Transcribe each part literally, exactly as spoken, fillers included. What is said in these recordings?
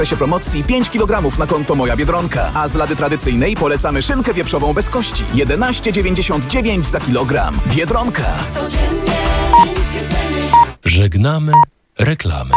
W czasie promocji pięć kilogramów na konto Moja Biedronka, a z lady tradycyjnej polecamy szynkę wieprzową bez kości. jedenaście dziewięćdziesiąt dziewięć za kilogram. Biedronka. Żegnamy reklamy.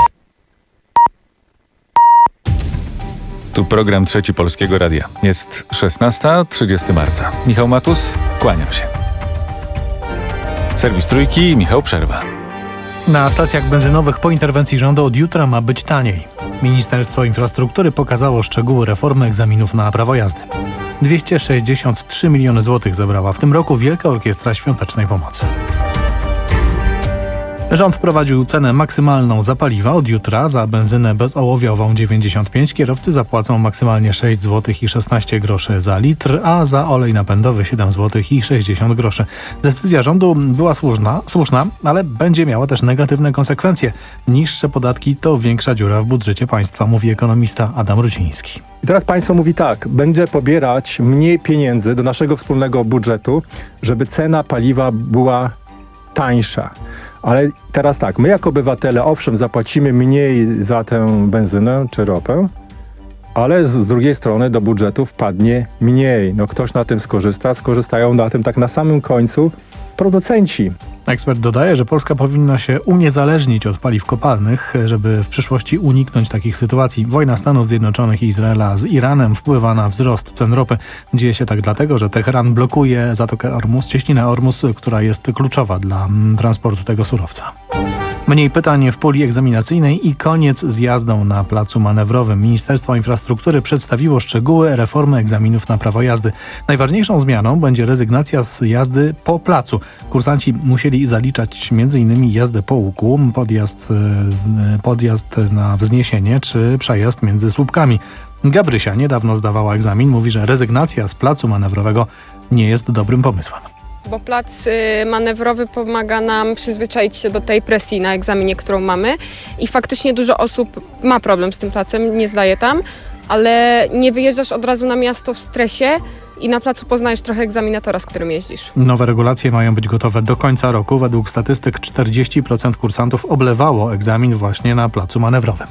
Tu program Trzeci Polskiego Radia. Jest szesnasta trzydziestego marca. Michał Matus, kłaniam się. Serwis Trójki, Michał Przerwa. Na stacjach benzynowych po interwencji rządu od jutra ma być taniej. Ministerstwo Infrastruktury pokazało szczegóły reformy egzaminów na prawo jazdy. dwieście sześćdziesiąt trzy miliony złotych zebrała w tym roku Wielka Orkiestra Świątecznej Pomocy. Rząd wprowadził cenę maksymalną za paliwa. Od jutra za benzynę bezołowiową dziewięćdziesiąt pięć kierowcy zapłacą maksymalnie sześć złotych i szesnaście groszy za litr, a za olej napędowy siedem złotych i sześćdziesiąt groszy. Decyzja rządu była słuszna, słuszna, ale będzie miała też negatywne konsekwencje. Niższe podatki to większa dziura w budżecie państwa, mówi ekonomista Adam Ruciński. I teraz państwo mówi tak, będzie pobierać mniej pieniędzy do naszego wspólnego budżetu, żeby cena paliwa była tańsza. Ale teraz tak, my jako obywatele owszem zapłacimy mniej za tę benzynę czy ropę, ale z, z drugiej strony do budżetu wpadnie mniej. No ktoś na tym skorzysta, skorzystają na tym tak na samym końcu producenci. Ekspert dodaje, że Polska powinna się uniezależnić od paliw kopalnych, żeby w przyszłości uniknąć takich sytuacji. Wojna Stanów Zjednoczonych i Izraela z Iranem wpływa na wzrost cen ropy. Dzieje się tak dlatego, że Teheran blokuje Zatokę Ormus, cieśninę Ormus, która jest kluczowa dla transportu tego surowca. Mniej pytań w puli egzaminacyjnej i koniec z jazdą na placu manewrowym. Ministerstwo Infrastruktury przedstawiło szczegóły reformy egzaminów na prawo jazdy. Najważniejszą zmianą będzie rezygnacja z jazdy po placu. Kursanci musieli zaliczać m.in. jazdę po łuku, podjazd, podjazd na wzniesienie czy przejazd między słupkami. Gabrysia niedawno zdawała egzamin. Mówi, że rezygnacja z placu manewrowego nie jest dobrym pomysłem. Bo plac manewrowy pomaga nam przyzwyczaić się do tej presji na egzaminie, którą mamy i faktycznie dużo osób ma problem z tym placem, nie zdaje tam, ale nie wyjeżdżasz od razu na miasto w stresie i na placu poznajesz trochę egzaminatora, z którym jeździsz. Nowe regulacje mają być gotowe do końca roku. Według statystyk czterdzieści procent kursantów oblewało egzamin właśnie na placu manewrowym.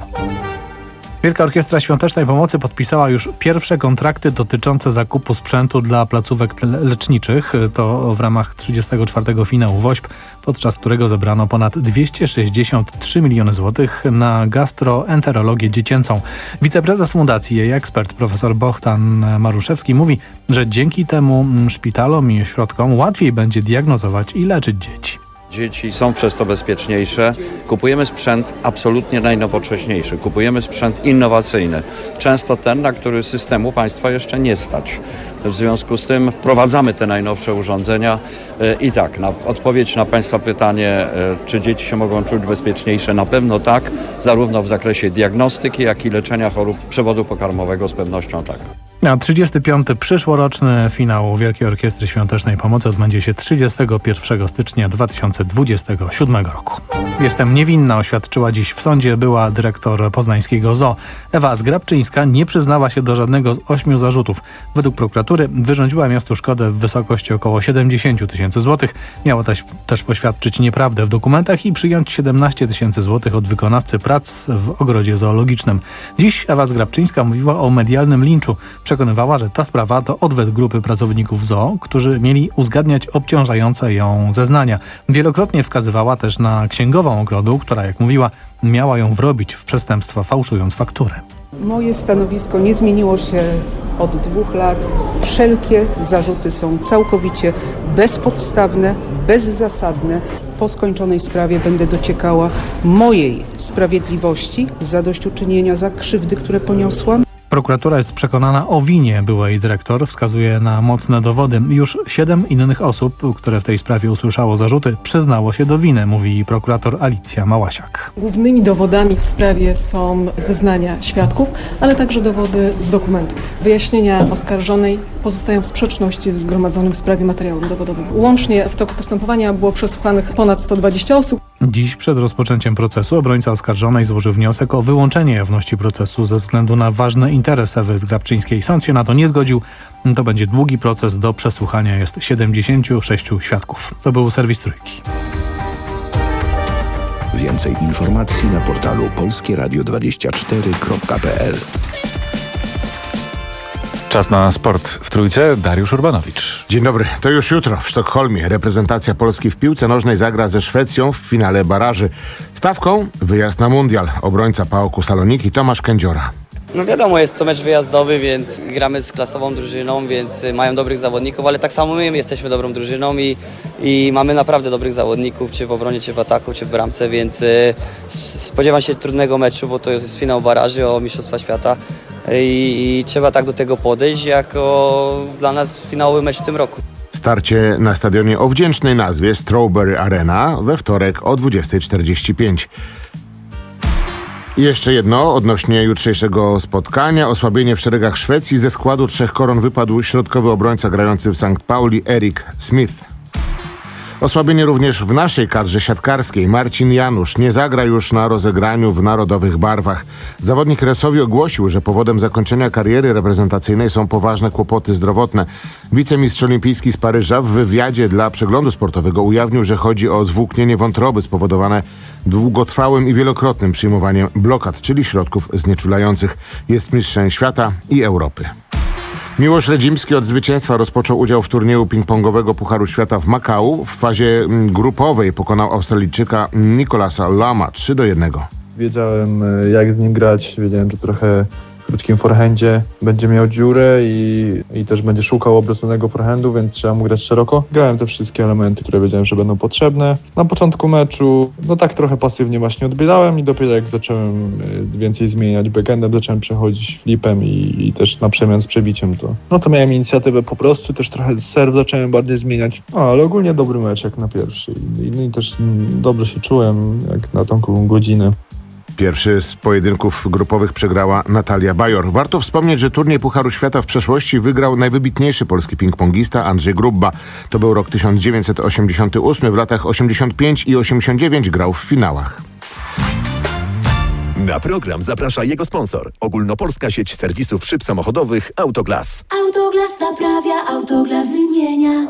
Wielka Orkiestra Świątecznej Pomocy podpisała już pierwsze kontrakty dotyczące zakupu sprzętu dla placówek leczniczych. To w ramach trzydziestego czwartego finału WOŚP, podczas którego zebrano ponad dwieście sześćdziesiąt trzy miliony złotych na gastroenterologię dziecięcą. Wiceprezes fundacji, jej ekspert profesor Bohdan Maruszewski mówi, że dzięki temu szpitalom i ośrodkom łatwiej będzie diagnozować i leczyć dzieci. Dzieci są przez to bezpieczniejsze. Kupujemy sprzęt absolutnie najnowocześniejszy. Kupujemy sprzęt innowacyjny. Często ten, na który systemu państwa jeszcze nie stać. W związku z tym wprowadzamy te najnowsze urządzenia i tak, na odpowiedź na państwa pytanie, czy dzieci się mogą czuć bezpieczniejsze, na pewno tak, zarówno w zakresie diagnostyki, jak i leczenia chorób przewodu pokarmowego z pewnością tak. A trzydziesty piąty przyszłoroczny finał Wielkiej Orkiestry Świątecznej Pomocy odbędzie się trzydziestego pierwszego stycznia dwa tysiące dwudziestego siódmego roku. Jestem niewinna, oświadczyła dziś w sądzie była dyrektor poznańskiego zoo. Ewa Zgrabczyńska nie przyznała się do żadnego z ośmiu zarzutów. Według prokuratury wyrządziła miastu szkodę w wysokości około siedemdziesiąt tysięcy złotych. Miała też, też poświadczyć nieprawdę w dokumentach i przyjąć siedemnaście tysięcy złotych od wykonawcy prac w ogrodzie zoologicznym. Dziś Ewa Zgrabczyńska mówiła o medialnym linczu. Przekonywała, że ta sprawa to odwet grupy pracowników zoo, którzy mieli uzgadniać obciążające ją zeznania. Wielokrotnie wskazywała też na księgową ogrodu, która, jak mówiła, miała ją wrobić w przestępstwa, fałszując fakturę. Moje stanowisko nie zmieniło się od dwóch lat. Wszelkie zarzuty są całkowicie bezpodstawne, bezzasadne. Po skończonej sprawie będę dociekała mojej sprawiedliwości, zadośćuczynienia za krzywdy, które poniosłam. Prokuratura jest przekonana o winie byłej dyrektor, wskazuje na mocne dowody. Już siedem innych osób, które w tej sprawie usłyszało zarzuty, przyznało się do winy, mówi prokurator Alicja Małasiak. Głównymi dowodami w sprawie są zeznania świadków, ale także dowody z dokumentów. Wyjaśnienia oskarżonej pozostają w sprzeczności z zgromadzonym w sprawie materiałem dowodowym. Łącznie w toku postępowania było przesłuchanych ponad sto dwadzieścia osób. Dziś przed rozpoczęciem procesu obrońca oskarżonej złożył wniosek o wyłączenie jawności procesu ze względu na ważny interes Ewy Zgrabczyńskiej. Sąd się na to nie zgodził. To będzie długi proces. Do przesłuchania jest siedemdziesięciu sześciu świadków. To był serwis Trójki. Więcej informacji na portalu polskie radio dwadzieścia cztery kropka p l. Czas na sport w Trójce. Dariusz Urbanowicz. Dzień dobry. To już jutro w Sztokholmie reprezentacja Polski w piłce nożnej zagra ze Szwecją w finale baraży. Stawką wyjazd na mundial. Obrońca P A O K-u Saloniki Tomasz Kędziora. No wiadomo, jest to mecz wyjazdowy, więc gramy z klasową drużyną, więc mają dobrych zawodników, ale tak samo my jesteśmy dobrą drużyną i, i mamy naprawdę dobrych zawodników, czy w obronie, czy w ataku, czy w bramce, więc y, spodziewam się trudnego meczu, bo to jest finał baraży o Mistrzostwa Świata i, i trzeba tak do tego podejść, jako dla nas finałowy mecz w tym roku. Starcie na stadionie o wdzięcznej nazwie Strawberry Arena we wtorek o dwudziesta czterdzieści pięć. I jeszcze jedno odnośnie jutrzejszego spotkania. Osłabienie w szeregach Szwecji. Ze składu trzech koron wypadł środkowy obrońca grający w Sankt Pauli Erik Smith. Osłabienie również w naszej kadrze siatkarskiej. Marcin Janusz nie zagra już na rozegraniu w narodowych barwach. Zawodnik Resowi ogłosił, że powodem zakończenia kariery reprezentacyjnej są poważne kłopoty zdrowotne. Wicemistrz olimpijski z Paryża w wywiadzie dla Przeglądu Sportowego ujawnił, że chodzi o zwłóknienie wątroby spowodowane długotrwałym i wielokrotnym przyjmowaniem blokad, czyli środków znieczulających. Jest mistrzem świata i Europy. Miłosz Redzimski od zwycięstwa rozpoczął udział w turnieju ping-pongowego Pucharu Świata w Makau. W fazie grupowej pokonał Australijczyka Nicolasa Lama trzy do jednego. Wiedziałem, jak z nim grać, wiedziałem, że trochę w krótkim forehandzie będzie miał dziurę i, i też będzie szukał obróconego forehandu, więc trzeba mu grać szeroko. Grałem te wszystkie elementy, które wiedziałem, że będą potrzebne. Na początku meczu, no tak trochę pasywnie właśnie odbierałem i dopiero jak zacząłem więcej zmieniać backendem, zacząłem przechodzić flipem i, i też na przemian z przebiciem, to no to miałem inicjatywę po prostu, też trochę serw zacząłem bardziej zmieniać, no, ale ogólnie dobry mecz jak na pierwszy i, i też dobrze się czułem jak na tą godzinę. Pierwszy z pojedynków grupowych przegrała Natalia Bajor. Warto wspomnieć, że turniej Pucharu Świata w przeszłości wygrał najwybitniejszy polski ping-pongista Andrzej Grubba. To był rok tysiąc dziewięćset osiemdziesiąty ósmy. W latach osiemdziesiąt pięć i osiemdziesiąt dziewięć grał w finałach. Na program zaprasza jego sponsor. Ogólnopolska sieć serwisów szyb samochodowych Autoglas. Autoglas naprawia, Autoglas wymienia.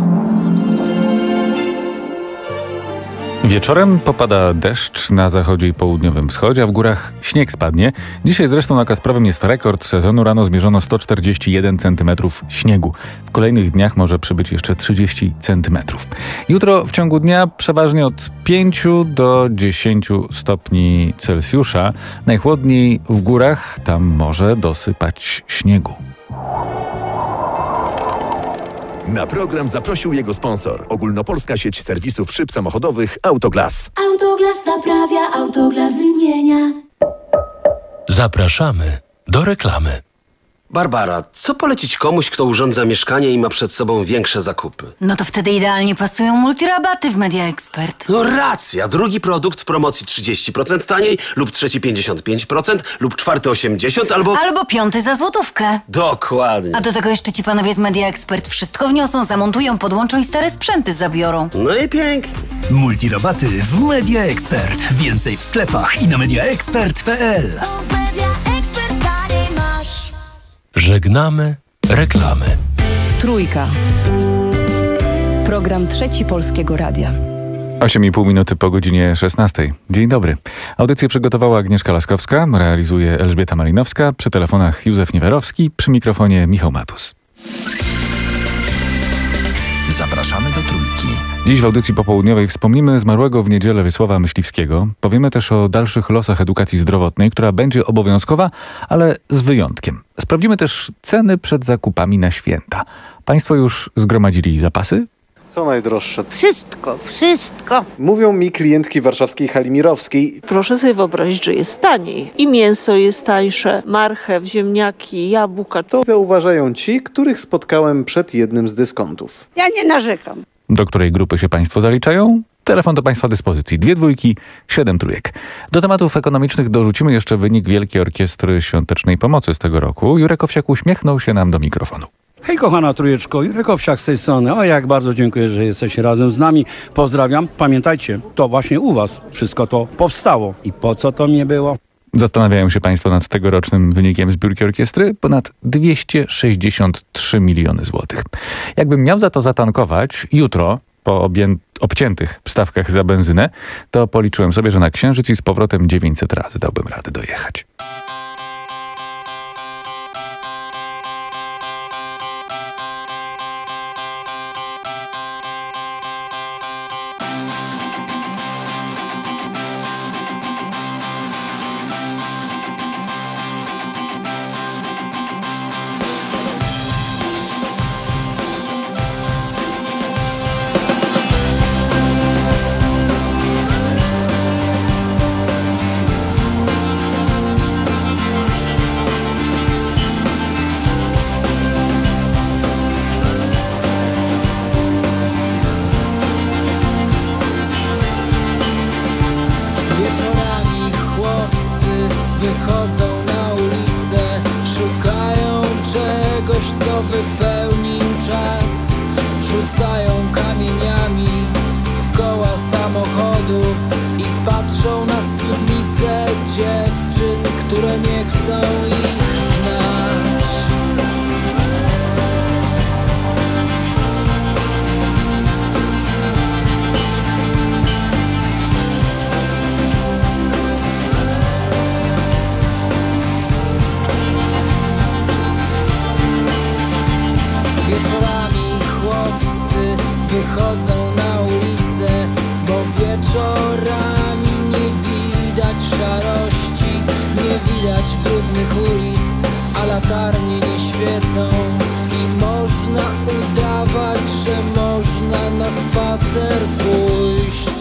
Wieczorem popada deszcz na zachodzie i południowym wschodzie, a w górach śnieg spadnie. Dzisiaj zresztą na Kasprowym jest rekord sezonu. Rano zmierzono sto czterdzieści jeden centymetrów śniegu. W kolejnych dniach może przybyć jeszcze trzydzieści centymetrów. Jutro w ciągu dnia przeważnie od pięciu do dziesięciu stopni Celsjusza. Najchłodniej w górach, tam może dosypać śniegu. Na program zaprosił jego sponsor. Ogólnopolska sieć serwisów szyb samochodowych Autoglas. Autoglas naprawia, Autoglas wymienia. Zapraszamy do reklamy. Barbara, co polecić komuś, kto urządza mieszkanie i ma przed sobą większe zakupy? No to wtedy idealnie pasują multirabaty w Media Expert. No racja, drugi produkt w promocji trzydzieści procent taniej, lub trzeci pięćdziesiąt pięć procent, lub czwarty osiemdziesiąt procent, albo... Albo piąty za złotówkę. Dokładnie. A do tego jeszcze ci panowie z Media Expert wszystko wniosą, zamontują, podłączą i stare sprzęty zabiorą. No i pięknie. Multirabaty w Media Expert. Więcej w sklepach i na mediaexpert kropka p l. Żegnamy reklamy. Trójka. Program Trzeci Polskiego Radia. osiem i pół minuty po godzinie szesnastej. Dzień dobry. Audycję przygotowała Agnieszka Laskowska, realizuje Elżbieta Malinowska, przy telefonach Józef Niewerowski, przy mikrofonie Michał Matus. Zapraszamy do Trójki. Dziś w audycji popołudniowej wspomnimy zmarłego w niedzielę Wiesława Myśliwskiego. Powiemy też o dalszych losach edukacji zdrowotnej, która będzie obowiązkowa, ale z wyjątkiem. Sprawdzimy też ceny przed zakupami na święta. Państwo już zgromadzili zapasy? Co najdroższe? Wszystko, wszystko. Mówią mi klientki warszawskiej hali Mirowskiej. Proszę sobie wyobrazić, że jest taniej. I mięso jest tańsze, marchew, ziemniaki, jabłka. To zauważają ci, których spotkałem przed jednym z dyskontów. Ja nie narzekam. Do której grupy się państwo zaliczają? Telefon do państwa dyspozycji. Dwie dwójki, siedem trójek. Do tematów ekonomicznych dorzucimy jeszcze wynik Wielkiej Orkiestry Świątecznej Pomocy z tego roku. Jurek Owsiak uśmiechnął się nam do mikrofonu. Hej kochana trójeczko, Jurek Owsiak z tej strony. O, jak bardzo dziękuję, że jesteście razem z nami. Pozdrawiam. Pamiętajcie, to właśnie u was wszystko to powstało. I po co to mnie było? Zastanawiają się państwo nad tegorocznym wynikiem zbiórki orkiestry? Ponad dwieście sześćdziesiąt trzy miliony złotych. Jakbym miał za to zatankować jutro, po obję- obciętych stawkach za benzynę, to policzyłem sobie, że na Księżyc i z powrotem dziewięćset razy dałbym radę dojechać. Wychodzą na ulicę, szukają czegoś, co wypełni im czas. Rzucają kamieniami w koła samochodów i patrzą na spódnice dziewczyn, które nie chcą ich znać. Wychodzą na ulicę, bo wieczorami nie widać szarości, nie widać brudnych ulic, a latarnie nie świecą i można udawać, że można na spacer pójść.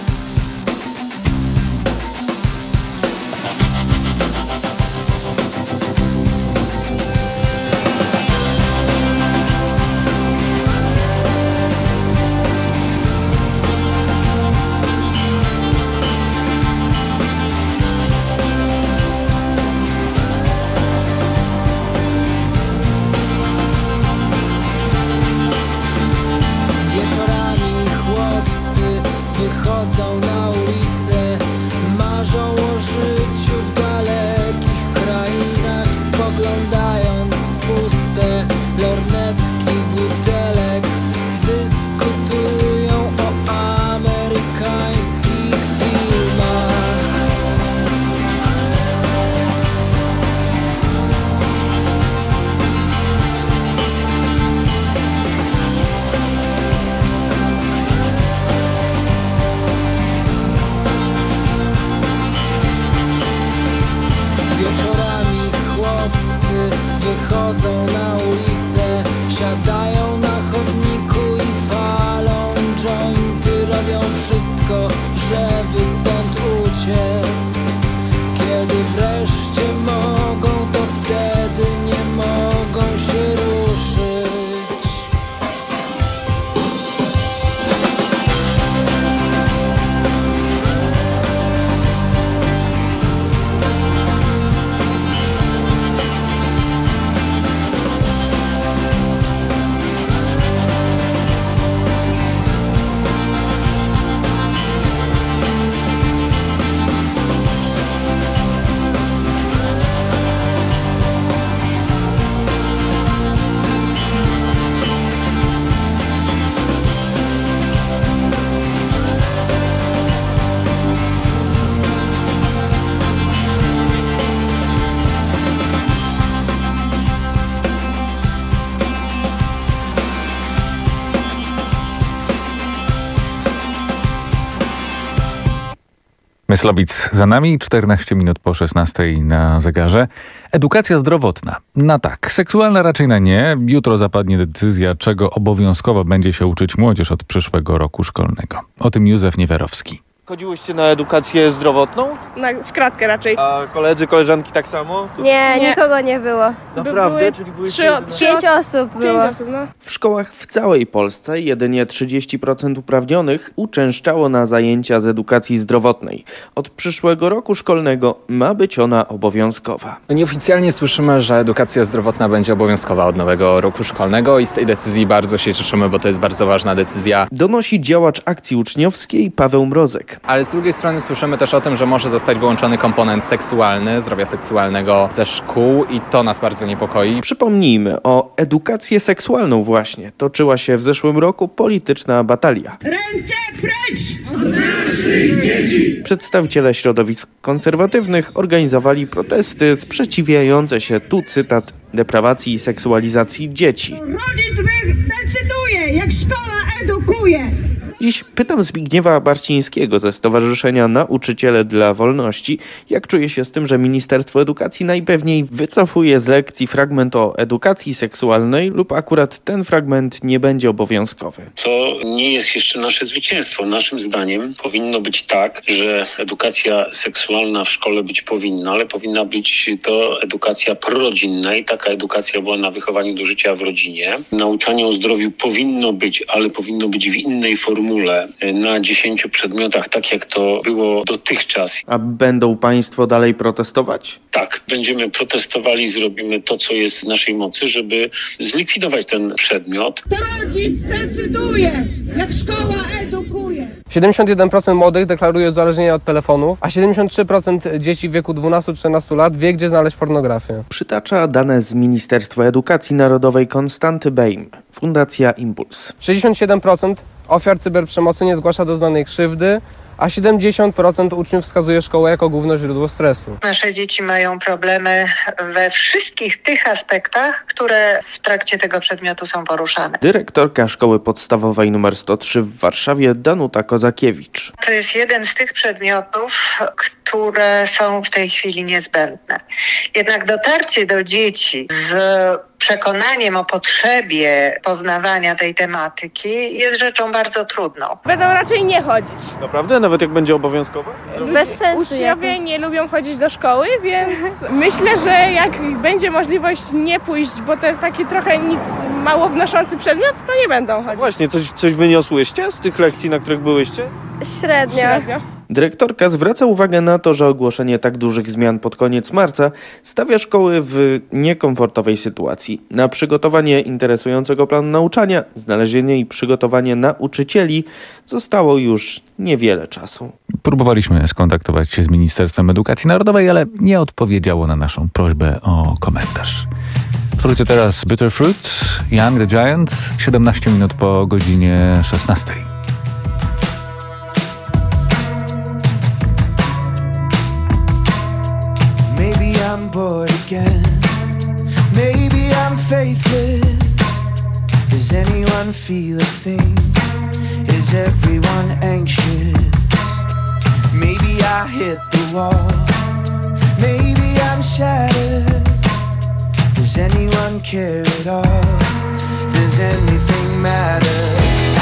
Wychodzą na ulicę, marzą o życiu w dalekich krainach, spoglądając w puste lornetki butelek, dyskutują o amerykańskich filmach. Wieczorami chłopcy wychodzą na ulicę, siadają na chodniku i palą jointy, robią wszystko, żeby stąd uciec. Kiedy wreszcie mogą, to wtedy nie mogą się ruszyć. Myslowic za nami, czternaście minut po szesnastej na zegarze. Edukacja zdrowotna. Na tak, seksualna raczej na nie. Jutro zapadnie decyzja, czego obowiązkowo będzie się uczyć młodzież od przyszłego roku szkolnego. O tym Józef Niewerowski. Chodziłyście na edukację zdrowotną? Na, w kratkę raczej. A koledzy, koleżanki tak samo? To... Nie, nie, nikogo nie było. Naprawdę? Były Czyli były trzy, jedyne... pięć osób było. Pięć osób, no. W szkołach w całej Polsce jedynie trzydzieści procent uprawnionych uczęszczało na zajęcia z edukacji zdrowotnej. Od przyszłego roku szkolnego ma być ona obowiązkowa. Nieoficjalnie słyszymy, że edukacja zdrowotna będzie obowiązkowa od nowego roku szkolnego i z tej decyzji bardzo się cieszymy, bo to jest bardzo ważna decyzja. Donosi działacz akcji uczniowskiej Paweł Mrozek. tak, ale z drugiej strony słyszymy też o tym, że może zostać wyłączony komponent seksualny, zdrowia seksualnego ze szkół i to nas bardzo niepokoi. Przypomnijmy, o edukację seksualną właśnie toczyła się w zeszłym roku polityczna batalia. Ręce precz od naszych dzieci! Przedstawiciele środowisk konserwatywnych organizowali protesty sprzeciwiające się, tu cytat, deprawacji i seksualizacji dzieci. Rodzic decyduje, jak szkoła edukuje! Dziś pytam Zbigniewa Barcińskiego ze Stowarzyszenia Nauczyciele dla Wolności, jak czuje się z tym, że Ministerstwo Edukacji najpewniej wycofuje z lekcji fragment o edukacji seksualnej lub akurat ten fragment nie będzie obowiązkowy. To nie jest jeszcze nasze zwycięstwo. Naszym zdaniem powinno być tak, że edukacja seksualna w szkole być powinna, ale powinna być to edukacja prorodzinna i taka edukacja była na wychowaniu do życia w rodzinie. Nauczanie o zdrowiu powinno być, ale powinno być w innej formule, na dziesięciu przedmiotach, tak jak to było dotychczas. A będą państwo dalej protestować? Tak, będziemy protestowali, zrobimy to, co jest w naszej mocy, żeby zlikwidować ten przedmiot. To rodzic decyduje, jak szkoła edukuje. siedemdziesiąt jeden procent młodych deklaruje uzależnienie od telefonów, a siedemdziesiąt trzy procent dzieci w wieku dwunastu do trzynastu lat wie, gdzie znaleźć pornografię. Przytacza dane z Ministerstwa Edukacji Narodowej Konstanty Bejm, Fundacja Impuls. sześćdziesiąt siedem procent ofiar cyberprzemocy nie zgłasza doznanej krzywdy, a siedemdziesiąt procent uczniów wskazuje szkołę jako główne źródło stresu. Nasze dzieci mają problemy we wszystkich tych aspektach, które w trakcie tego przedmiotu są poruszane. Dyrektorka Szkoły Podstawowej nr sto trzy w Warszawie Danuta Kozakiewicz. To jest jeden z tych przedmiotów, które są w tej chwili niezbędne. Jednak dotarcie do dzieci z przekonaniem o potrzebie poznawania tej tematyki jest rzeczą bardzo trudną. Będą raczej nie chodzić. Naprawdę? Nawet jak będzie obowiązkowe? Bez sensu. Uczniowie nie lubią chodzić do szkoły, więc myślę, że jak będzie możliwość nie pójść, bo to jest taki trochę nic mało wnoszący przedmiot, to nie będą chodzić. Właśnie, coś, coś wyniosłyście z tych lekcji, na których byłyście? Średnio. Średnio. Dyrektorka zwraca uwagę na to, że ogłoszenie tak dużych zmian pod koniec marca stawia szkoły w niekomfortowej sytuacji. Na przygotowanie interesującego planu nauczania, znalezienie i przygotowanie nauczycieli zostało już niewiele czasu. Próbowaliśmy skontaktować się z Ministerstwem Edukacji Narodowej, ale nie odpowiedziało na naszą prośbę o komentarz. Wrócę teraz Bitter Fruit, Young the Giant, siedemnaście minut po godzinie szesnastej. I'm bored again. Maybe I'm faithless. Does anyone feel a thing? Is everyone anxious? Maybe I hit the wall. Maybe I'm shattered. Does anyone care at all? Does anything matter?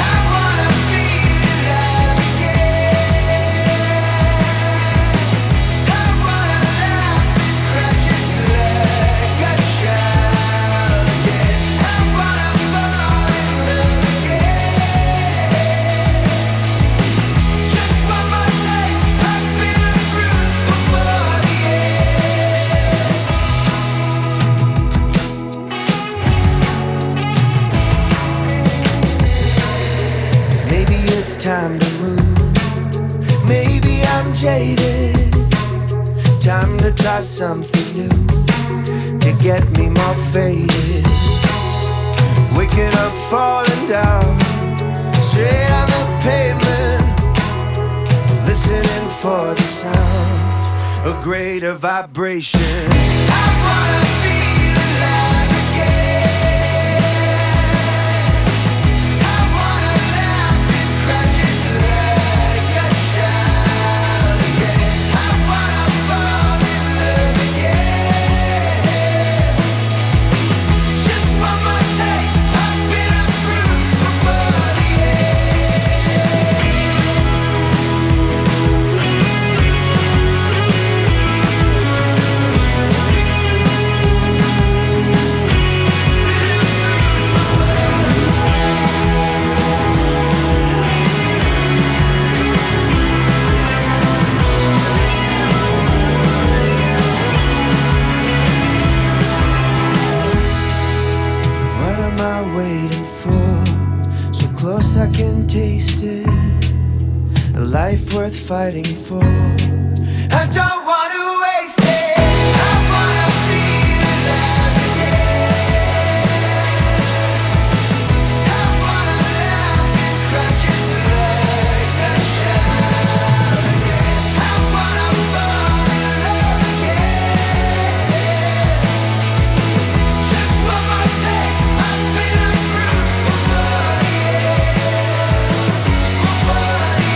Time to move. Maybe I'm jaded. Time to try something new to get me more faded. Waking up, falling down, straight on the pavement. Listening for the sound, a greater vibration. I wanna feel alive again. life worth fighting for. I don't want to waste it. I wanna feel alive again. I wanna laugh and cry just like a child again. I wanna fall in love again. Just one more taste. I've been a fruit before the end. Before the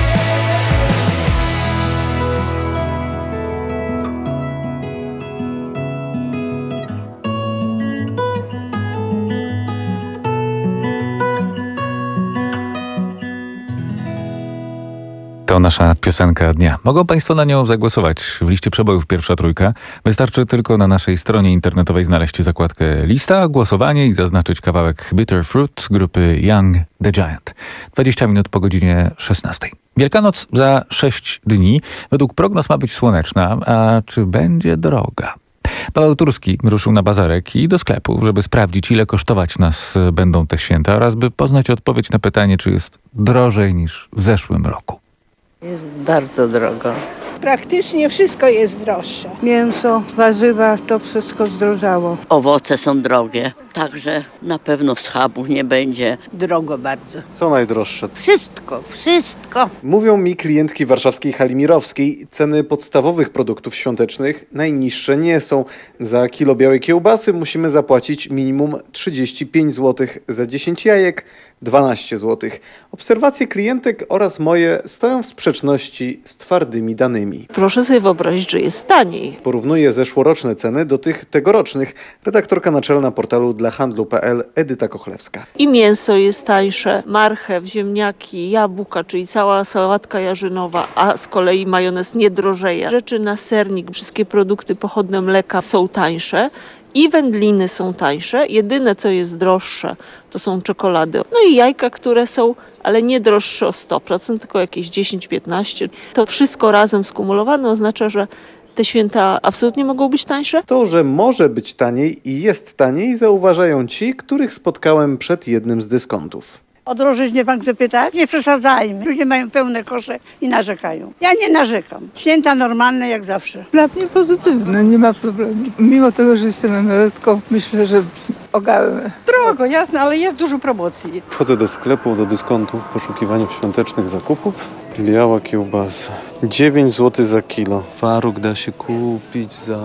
To nasza piosenka dnia. Mogą Państwo na nią zagłosować w liście przebojów Pierwsza Trójka. Wystarczy tylko na naszej stronie internetowej znaleźć zakładkę lista, głosowanie i zaznaczyć kawałek Bitter Fruit grupy Young the Giant. dwadzieścia minut po godzinie szesnastej. Wielkanoc za sześć dni. Według prognoz ma być słoneczna, a czy będzie droga? Paweł Turski ruszył na bazarek i do sklepu, żeby sprawdzić, ile kosztować nas będą te święta oraz by poznać odpowiedź na pytanie, czy jest drożej niż w zeszłym roku. Jest bardzo drogo. Praktycznie wszystko jest droższe. Mięso, warzywa, to wszystko zdrożało. Owoce są drogie, także na pewno schabu nie będzie. Drogo bardzo. Co najdroższe? Wszystko, wszystko. Mówią mi klientki warszawskiej Hali Mirowskiej, ceny podstawowych produktów świątecznych najniższe nie są. Za kilo białej kiełbasy musimy zapłacić minimum trzydzieści pięć złotych, za dziesięć jajek dwanaście złotych. Obserwacje klientek oraz moje stoją w sprzeczności z twardymi danymi. Proszę sobie wyobrazić, że jest taniej. Porównuje zeszłoroczne ceny do tych tegorocznych. Redaktorka naczelna portalu dla handlu kropka p l Edyta Kochlewska. I mięso jest tańsze, marchew, ziemniaki, jabłka, czyli cała sałatka jarzynowa, a z kolei majonez nie drożeje. Rzeczy na sernik, wszystkie produkty pochodne mleka są tańsze. I wędliny są tańsze. Jedyne, co jest droższe, to są czekolady. No i jajka, które są, ale nie droższe o sto procent, tylko jakieś dziesięć piętnaście procent. To wszystko razem skumulowane oznacza, że te święta absolutnie mogą być tańsze? To, że może być taniej i jest taniej, zauważają ci, których spotkałem przed jednym z dyskontów. O drożyźnie pan chce pytać? Nie przesadzajmy. Ludzie mają pełne kosze i narzekają. Ja nie narzekam. Święta normalne jak zawsze. Dla mnie pozytywne, nie ma problemu. Mimo tego, że jestem emerytką, myślę, że ogarnę. Drogo, jasne, ale jest dużo promocji. Wchodzę do sklepu, do dyskontów w poszukiwaniu świątecznych zakupów. Biała kiełbasa. dziewięć złotych za kilo. Faruk da się kupić za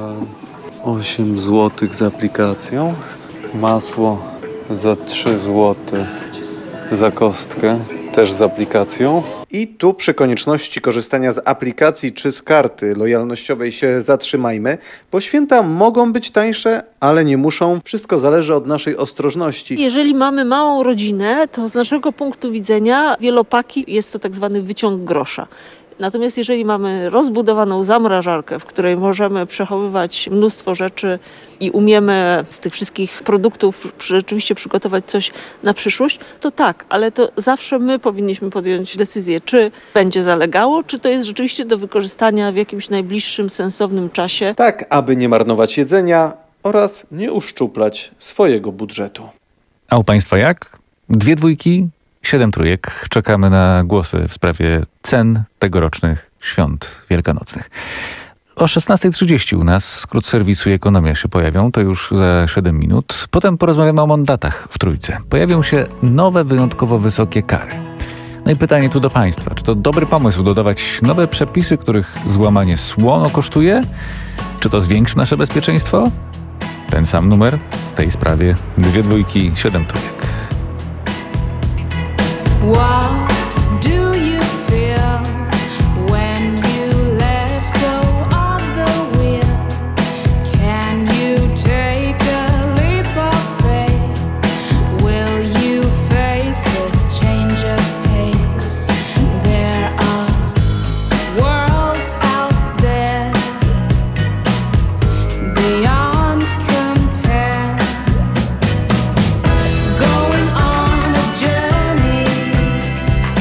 osiem złotych z aplikacją. Masło za trzy złote za kostkę, też z aplikacją. I tu przy konieczności korzystania z aplikacji czy z karty lojalnościowej się zatrzymajmy, bo święta mogą być tańsze, ale nie muszą. Wszystko zależy od naszej ostrożności. Jeżeli mamy małą rodzinę, to z naszego punktu widzenia wielopaki jest to tak zwany wyciąg grosza. Natomiast jeżeli mamy rozbudowaną zamrażarkę, w której możemy przechowywać mnóstwo rzeczy i umiemy z tych wszystkich produktów rzeczywiście przygotować coś na przyszłość, to tak, ale to zawsze my powinniśmy podjąć decyzję, czy będzie zalegało, czy to jest rzeczywiście do wykorzystania w jakimś najbliższym, sensownym czasie. Tak, aby nie marnować jedzenia oraz nie uszczuplać swojego budżetu. A u Państwa jak? Dwie dwójki? Siedem trójek. Czekamy na głosy w sprawie cen tegorocznych świąt wielkanocnych. O szesnasta trzydzieści u nas skrót serwisu i ekonomia się pojawią, to już za siedem minut. Potem porozmawiamy o mandatach w Trójce. Pojawią się nowe, wyjątkowo wysokie kary. No i pytanie tu do Państwa, czy to dobry pomysł dodawać nowe przepisy, których złamanie słono kosztuje? Czy to zwiększy nasze bezpieczeństwo? Ten sam numer w tej sprawie. Dwie dwójki, siedem trójek. What do you feel when you let go of the wheel? Can you take a leap of faith? Will you face the change of pace? There are worlds out there beyond compare. Going on a journey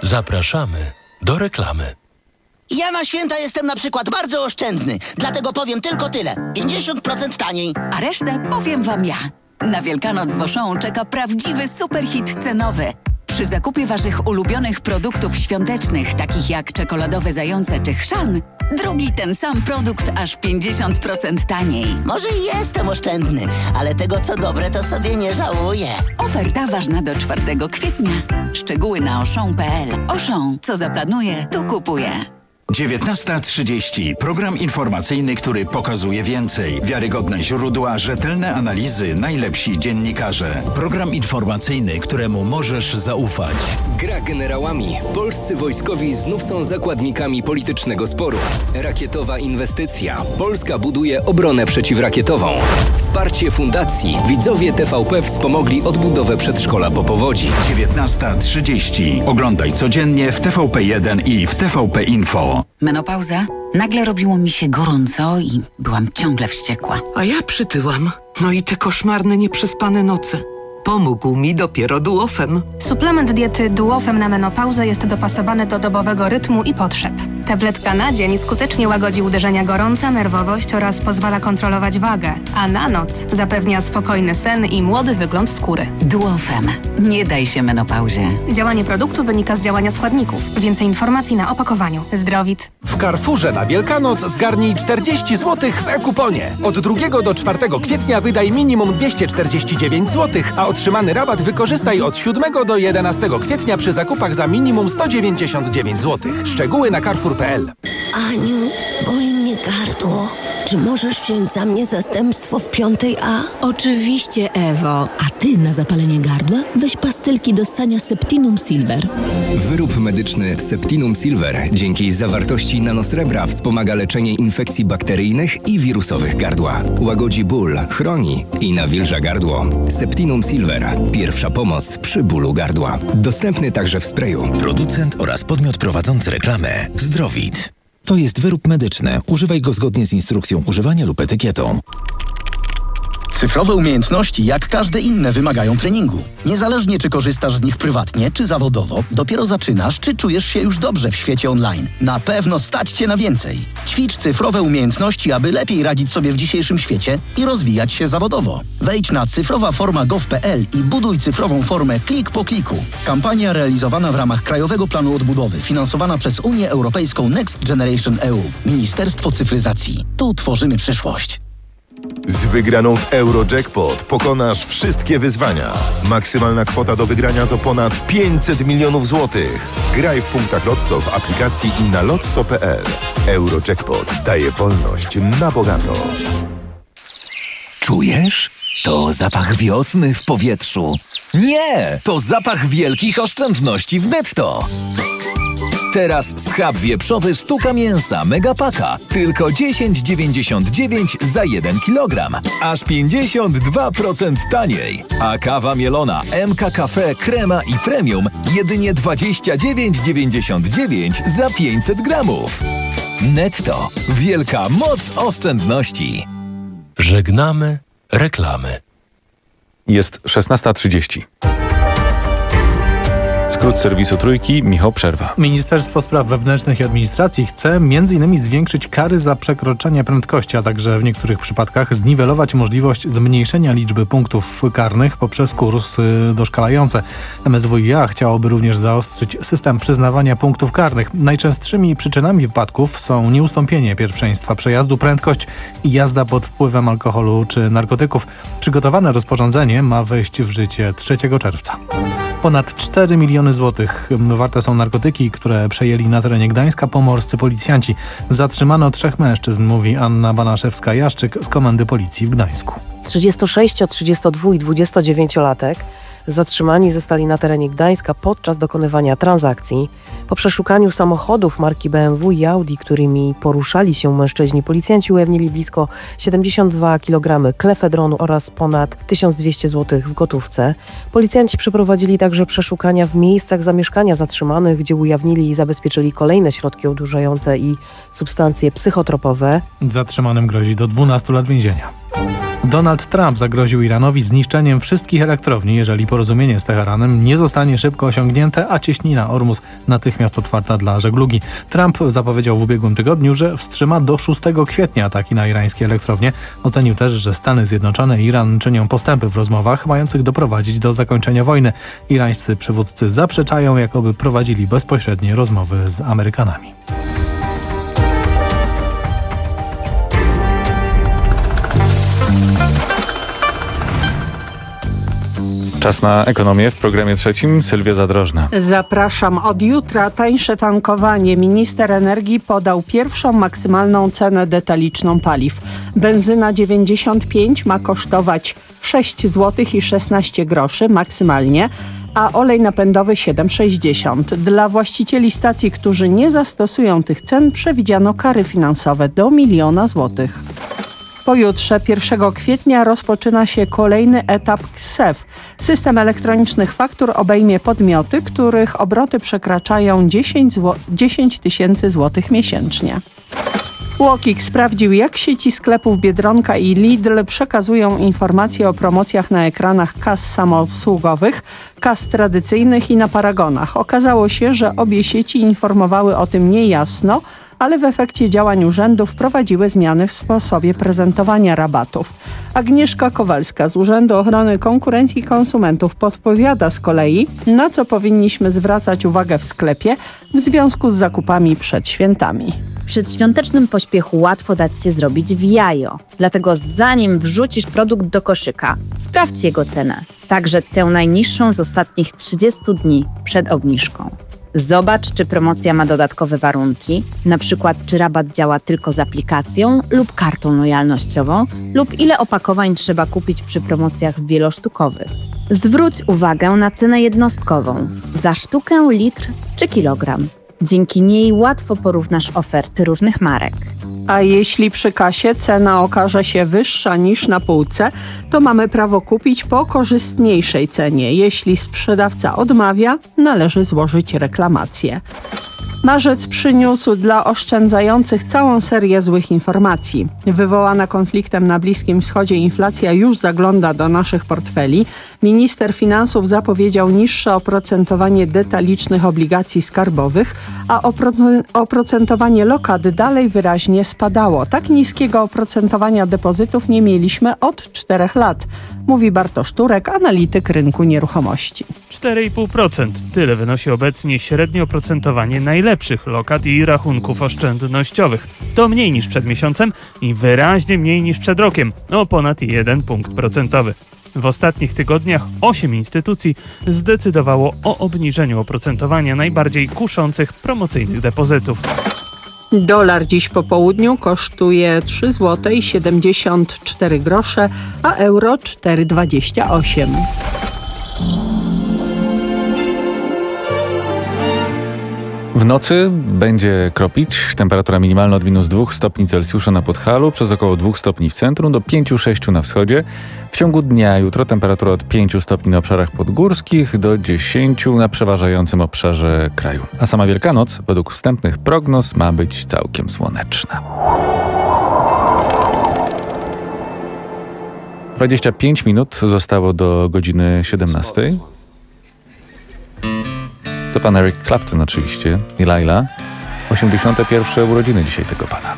Zapraszamy do reklamy. Ja na święta jestem na przykład bardzo oszczędny, dlatego powiem tylko tyle. pięćdziesiąt procent taniej. A resztę powiem wam ja. Na Wielkanoc w Auchan czeka prawdziwy superhit cenowy. Przy zakupie waszych ulubionych produktów świątecznych, takich jak czekoladowe zające czy chrzan, drugi ten sam produkt aż pięćdziesiąt procent taniej. Może i jestem oszczędny, ale tego co dobre to sobie nie żałuję. Oferta ważna do czwartego kwietnia. Szczegóły na auchan kropka p l. Auchan, co zaplanuje, to kupuje. dziewiętnasta trzydzieści. Program informacyjny, który pokazuje więcej. Wiarygodne źródła, rzetelne analizy, najlepsi dziennikarze. Program informacyjny, któremu możesz zaufać. Gra generałami. Polscy wojskowi znów są zakładnikami politycznego sporu. Rakietowa inwestycja. Polska buduje obronę przeciwrakietową. Wsparcie fundacji. Widzowie T V P wspomogli odbudowę przedszkola po powodzi. dziewiętnasta trzydzieści. Oglądaj codziennie w T V P jeden i w T V P Info. Menopauza? Nagle robiło mi się gorąco i byłam ciągle wściekła. A ja przytyłam. No i te koszmarne, nieprzespane noce. Pomógł mi dopiero Duofem. Suplement diety Duofem na menopauzę jest dopasowany do dobowego rytmu i potrzeb. Tabletka na dzień skutecznie łagodzi uderzenia gorąca, nerwowość oraz pozwala kontrolować wagę, a na noc zapewnia spokojny sen i młody wygląd skóry. Duofem. Nie daj się menopauzie. Działanie produktu wynika z działania składników. Więcej informacji na opakowaniu. Zdrowit. W Carrefourze na Wielkanoc zgarnij czterdzieści złotych w e-kuponie. Od drugiego do czwartego kwietnia wydaj minimum dwieście czterdzieści dziewięć złotych, a otrzymany rabat wykorzystaj od siódmego do jedenastego kwietnia przy zakupach za minimum sto dziewięćdziesiąt dziewięć złotych. Szczegóły na carrefour kropka p l. Aniu, boli mnie gardło. Czy możesz wziąć za mnie zastępstwo w piątej A? Oczywiście, Ewo. A ty na zapalenie gardła weź pastylki do ssania Septinum Silver. Wyrób medyczny Septinum Silver dzięki zawartości nanosrebra wspomaga leczenie infekcji bakteryjnych i wirusowych gardła. Łagodzi ból, chroni i nawilża gardło. Septinum Silver. Pierwsza pomoc przy bólu gardła. Dostępny także w sprayu. Producent oraz podmiot prowadzący reklamę Zdrowit. To jest wyrób medyczny. Używaj go zgodnie z instrukcją używania lub etykietą. Cyfrowe umiejętności, jak każde inne, wymagają treningu. Niezależnie czy korzystasz z nich prywatnie, czy zawodowo, dopiero zaczynasz, czy czujesz się już dobrze w świecie online. Na pewno stać Cię na więcej. Ćwicz cyfrowe umiejętności, aby lepiej radzić sobie w dzisiejszym świecie i rozwijać się zawodowo. Wejdź na cyfrowa forma gov kropka p l i buduj cyfrową formę klik po kliku. Kampania realizowana w ramach Krajowego Planu Odbudowy, finansowana przez Unię Europejską Next Generation E U. Ministerstwo Cyfryzacji. Tu tworzymy przyszłość. Z wygraną w Eurojackpot pokonasz wszystkie wyzwania. Maksymalna kwota do wygrania to ponad pięćset milionów złotych. Graj w punktach Lotto w aplikacji i na lotto kropka p l. Eurojackpot daje wolność na bogato. Czujesz? To zapach wiosny w powietrzu. Nie! To zapach wielkich oszczędności w Netto. Teraz schab wieprzowy sztuka mięsa Megapaka. Tylko dziesięć dziewięćdziesiąt dziewięć za jeden kilogram. Aż pięćdziesiąt dwa procent taniej. A kawa mielona M K Cafe Crema i Premium jedynie dwadzieścia dziewięć dziewięćdziesiąt dziewięć za pięćset gramów. Netto. Wielka moc oszczędności. Żegnamy reklamy. Jest szesnasta trzydzieści. Skrót serwisu Trójki, Michał Przerwa. Ministerstwo Spraw Wewnętrznych i Administracji chce m in zwiększyć kary za przekroczenie prędkości, a także w niektórych przypadkach zniwelować możliwość zmniejszenia liczby punktów karnych poprzez kursy doszkalające. M S W i A chciałoby również zaostrzyć system przyznawania punktów karnych. Najczęstszymi przyczynami wypadków są nieustąpienie pierwszeństwa przejazdu, prędkość i jazda pod wpływem alkoholu czy narkotyków. Przygotowane rozporządzenie ma wejść w życie trzeciego czerwca. Ponad cztery miliony złotych warte są narkotyki, które przejęli na terenie Gdańska pomorscy policjanci. Zatrzymano trzech mężczyzn, mówi Anna Banaszewska-Jaszczyk z Komendy Policji w Gdańsku. trzydziestosześcio-, trzydziestodwu- i dwudziestodziewięciolatek zatrzymani zostali na terenie Gdańska podczas dokonywania transakcji. Po przeszukaniu samochodów marki B M W i Audi, którymi poruszali się mężczyźni, policjanci ujawnili blisko siedemdziesiąt dwa kilogramy klefedronu oraz ponad tysiąc dwieście złotych w gotówce. Policjanci przeprowadzili także przeszukania w miejscach zamieszkania zatrzymanych, gdzie ujawnili i zabezpieczyli kolejne środki odurzające i substancje psychotropowe. Zatrzymanym grozi do dwunastu lat więzienia. Donald Trump zagroził Iranowi zniszczeniem wszystkich elektrowni, jeżeli porozumienie z Teheranem nie zostanie szybko osiągnięte, a cieśnina Ormus natychmiast otwarta dla żeglugi. Trump zapowiedział w ubiegłym tygodniu, że wstrzyma do szóstego kwietnia ataki na irańskie elektrownie. Ocenił też, że Stany Zjednoczone i Iran czynią postępy w rozmowach mających doprowadzić do zakończenia wojny. Irańscy przywódcy zaprzeczają, jakoby prowadzili bezpośrednie rozmowy z Amerykanami. Czas na ekonomię w programie trzecim. Sylwia Zadrożna. Zapraszam. Od jutra tańsze tankowanie. Minister energii podał pierwszą maksymalną cenę detaliczną paliw. Benzyna dziewięćdziesiąt pięć ma kosztować sześć złotych i szesnaście groszy maksymalnie, a olej napędowy siedem sześćdziesiąt. Dla właścicieli stacji, którzy nie zastosują tych cen, przewidziano kary finansowe do miliona złotych. Pojutrze, pierwszego kwietnia, rozpoczyna się kolejny etap K S E F. System elektronicznych faktur obejmie podmioty, których obroty przekraczają dziesięć tysięcy złotych miesięcznie. Łokik sprawdził, jak sieci sklepów Biedronka i Lidl przekazują informacje o promocjach na ekranach kas samoobsługowych, kas tradycyjnych i na paragonach. Okazało się, że obie sieci informowały o tym niejasno, ale w efekcie działań urzędów prowadziły zmiany w sposobie prezentowania rabatów. Agnieszka Kowalska z Urzędu Ochrony Konkurencji i Konsumentów podpowiada z kolei, na co powinniśmy zwracać uwagę w sklepie w związku z zakupami przed świętami. W przedświątecznym pośpiechu łatwo dać się zrobić w jajo. Dlatego zanim wrzucisz produkt do koszyka, sprawdź jego cenę. Także tę najniższą z ostatnich trzydziestu dni przed obniżką. Zobacz, czy promocja ma dodatkowe warunki, na przykład czy rabat działa tylko z aplikacją lub kartą lojalnościową, lub ile opakowań trzeba kupić przy promocjach wielosztukowych. Zwróć uwagę na cenę jednostkową, za sztukę, litr czy kilogram. Dzięki niej łatwo porównasz oferty różnych marek. A jeśli przy kasie cena okaże się wyższa niż na półce, to mamy prawo kupić po korzystniejszej cenie. Jeśli sprzedawca odmawia, należy złożyć reklamację. Marzec przyniósł dla oszczędzających całą serię złych informacji. Wywołana konfliktem na Bliskim Wschodzie inflacja już zagląda do naszych portfeli. Minister finansów zapowiedział niższe oprocentowanie detalicznych obligacji skarbowych, a opro- oprocentowanie lokat dalej wyraźnie spadało. Tak niskiego oprocentowania depozytów nie mieliśmy od czterech lat, mówi Bartosz Turek, analityk rynku nieruchomości. cztery i pół procent. Tyle wynosi obecnie średnie oprocentowanie najlepszych lokat i rachunków oszczędnościowych. To mniej niż przed miesiącem i wyraźnie mniej niż przed rokiem, o ponad jeden punkt procentowy. W ostatnich tygodniach osiem instytucji zdecydowało o obniżeniu oprocentowania najbardziej kuszących promocyjnych depozytów. Dolar dziś po południu kosztuje trzy złote i siedemdziesiąt cztery grosze, a euro cztery dwadzieścia osiem. W nocy będzie kropić. Temperatura minimalna od minus dwóch stopni Celsjusza na Podhalu, przez około dwóch stopni w centrum, do pięciu sześciu na wschodzie. W ciągu dnia jutro temperatura od pięciu stopni na obszarach podgórskich do dziesięciu na przeważającym obszarze kraju. A sama Wielkanoc, według wstępnych prognoz, ma być całkiem słoneczna. dwadzieścia pięć minut zostało do godziny siedemnastej. To pan Eric Clapton oczywiście i Laila. osiemdziesiąte pierwsze urodziny dzisiaj tego pana.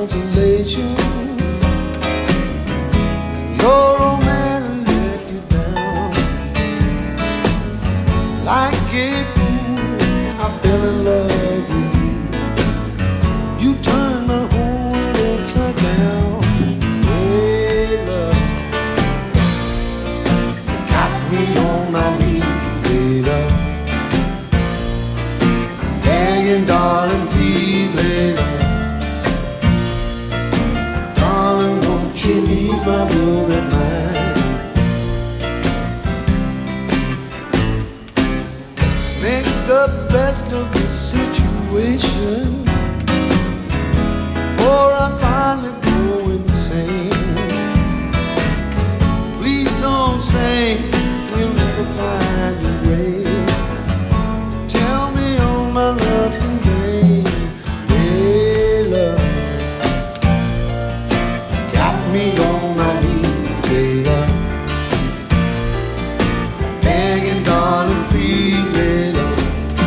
consolation. Your old man let you down. Like a fool, I fell in love with you. You turned my whole world upside down. Hey, love, got me on my knees, hey, love. Begging, darling, please, lay love. Darling, won't you ease my worried mind? Make the best of the situation, for I finally go insane. Please don't say we'll never find a grave. Tell me all my love today. Hey, love, got me on my knees, hey, love. Begging, darling, please, hey, love.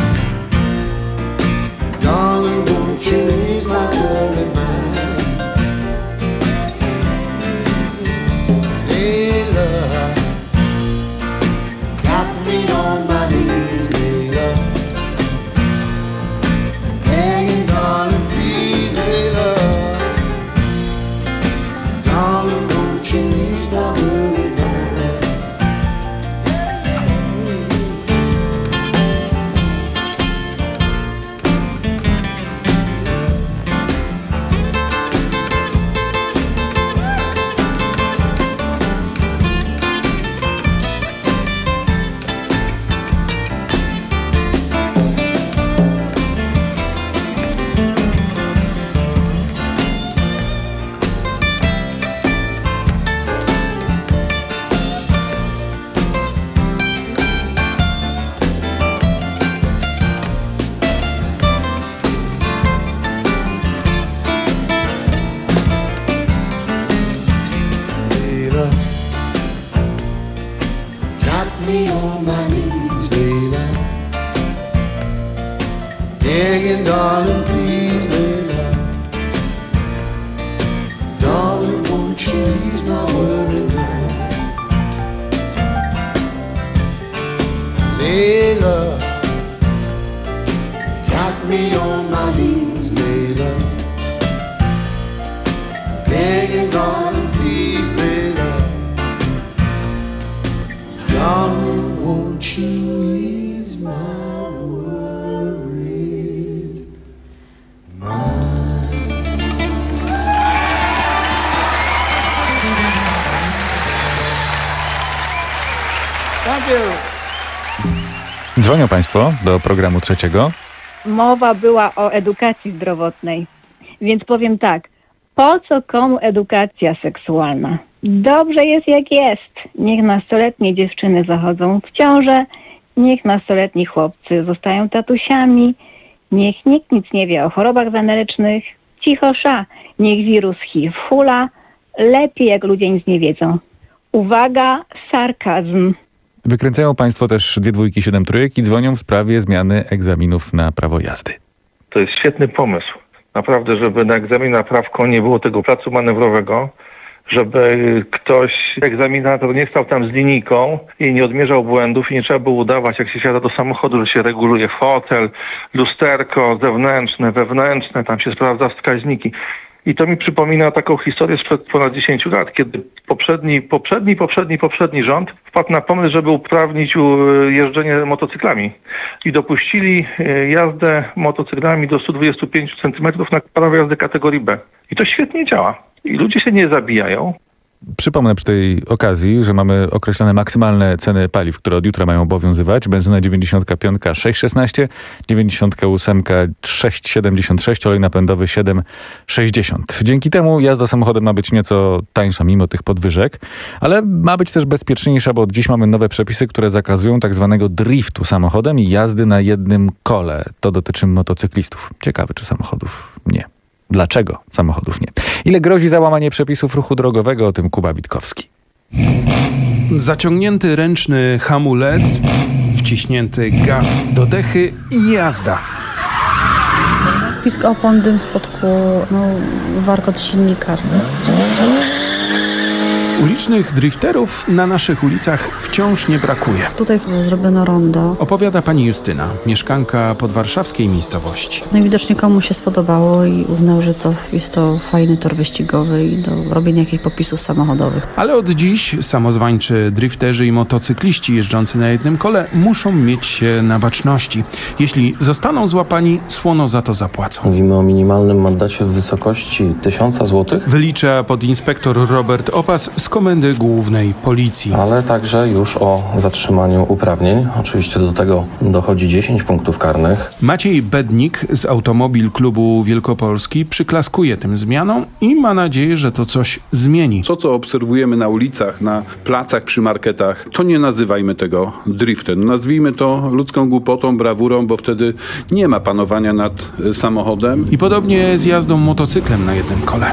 Darling, won't you ease my worried mind? Hey, love, got me on my knees, hey, love. Begging, darling, please, hey, love. Darling, won't you ease my worried mind? Layla, got me on my knees, Layla. Begging, darling, please, Layla. Darling, won't you ease my worried mind? Layla, got me on my knees, Layla. Begging, darling, please, Layla. Darling, won't you ease my worried mind? Thank you. Dzwonią Państwo do programu trzeciego. Mowa była o edukacji zdrowotnej, więc powiem tak. Po co komu edukacja seksualna? Dobrze jest jak jest. Niech nastoletnie dziewczyny zachodzą w ciążę, niech nastoletni chłopcy zostają tatusiami, niech nikt nic nie wie o chorobach wenerycznych. Cicho sza, niech wirus H I V hula, lepiej jak ludzie nic nie wiedzą. Uwaga, sarkazm. Wykręcają Państwo też dwie dwójki, siedem trójek i dzwonią w sprawie zmiany egzaminów na prawo jazdy. To jest świetny pomysł. Naprawdę, żeby na egzamin na prawko nie było tego placu manewrowego, żeby ktoś, egzaminator, nie stał tam z linijką i nie odmierzał błędów i nie trzeba było udawać, jak się siada do samochodu, że się reguluje fotel, lusterko zewnętrzne, wewnętrzne, tam się sprawdza wskaźniki. I to mi przypomina taką historię sprzed ponad dziesięciu lat, kiedy poprzedni, poprzedni, poprzedni, poprzedni rząd wpadł na pomysł, żeby uprawnić jeżdżenie motocyklami. I dopuścili jazdę motocyklami do stu dwudziestu pięciu centymetrów na prawo jazdy kategorii B. I to świetnie działa. I ludzie się nie zabijają. Przypomnę przy tej okazji, że mamy określone maksymalne ceny paliw, które od jutra mają obowiązywać. Benzyna dziewięćdziesiąt pięć sześć szesnaście, dziewięćdziesiąt osiem sześć siedemdziesiąt sześć, olej napędowy siedem sześćdziesiąt. Dzięki temu jazda samochodem ma być nieco tańsza mimo tych podwyżek, ale ma być też bezpieczniejsza, bo od dziś mamy nowe przepisy, które zakazują tak zwanego driftu samochodem i jazdy na jednym kole. To dotyczy motocyklistów. Ciekawe, czy samochodów nie. Dlaczego samochodów nie? Ile grozi załamanie przepisów ruchu drogowego? O tym Kuba Witkowski. Zaciągnięty ręczny hamulec, wciśnięty gaz do dechy i jazda. Pisk opon, dym spod kół, no, warkot silnika. Ulicznych drifterów na naszych ulicach wciąż nie brakuje. Tutaj zrobiono rondo. Opowiada pani Justyna, mieszkanka podwarszawskiej miejscowości. Najwidoczniej komuś się spodobało i uznał, że to jest to fajny tor wyścigowy i do robienia jakichś popisów samochodowych. Ale od dziś samozwańczy drifterzy i motocykliści jeżdżący na jednym kole muszą mieć się na baczności. Jeśli zostaną złapani, słono za to zapłacą. Mówimy o minimalnym mandacie w wysokości tysiąca złotych. Wylicza podinspektor Robert Opas z Komendy Głównej Policji. Ale także już o zatrzymaniu uprawnień. Oczywiście do tego dochodzi dziesięć punktów karnych. Maciej Bednik z Automobil Klubu Wielkopolski przyklaskuje tym zmianom i ma nadzieję, że to coś zmieni. To, co obserwujemy na ulicach, na placach, przy marketach, to nie nazywajmy tego driftem. Nazwijmy to ludzką głupotą, brawurą, bo wtedy nie ma panowania nad samochodem. I podobnie z jazdą motocyklem na jednym kole.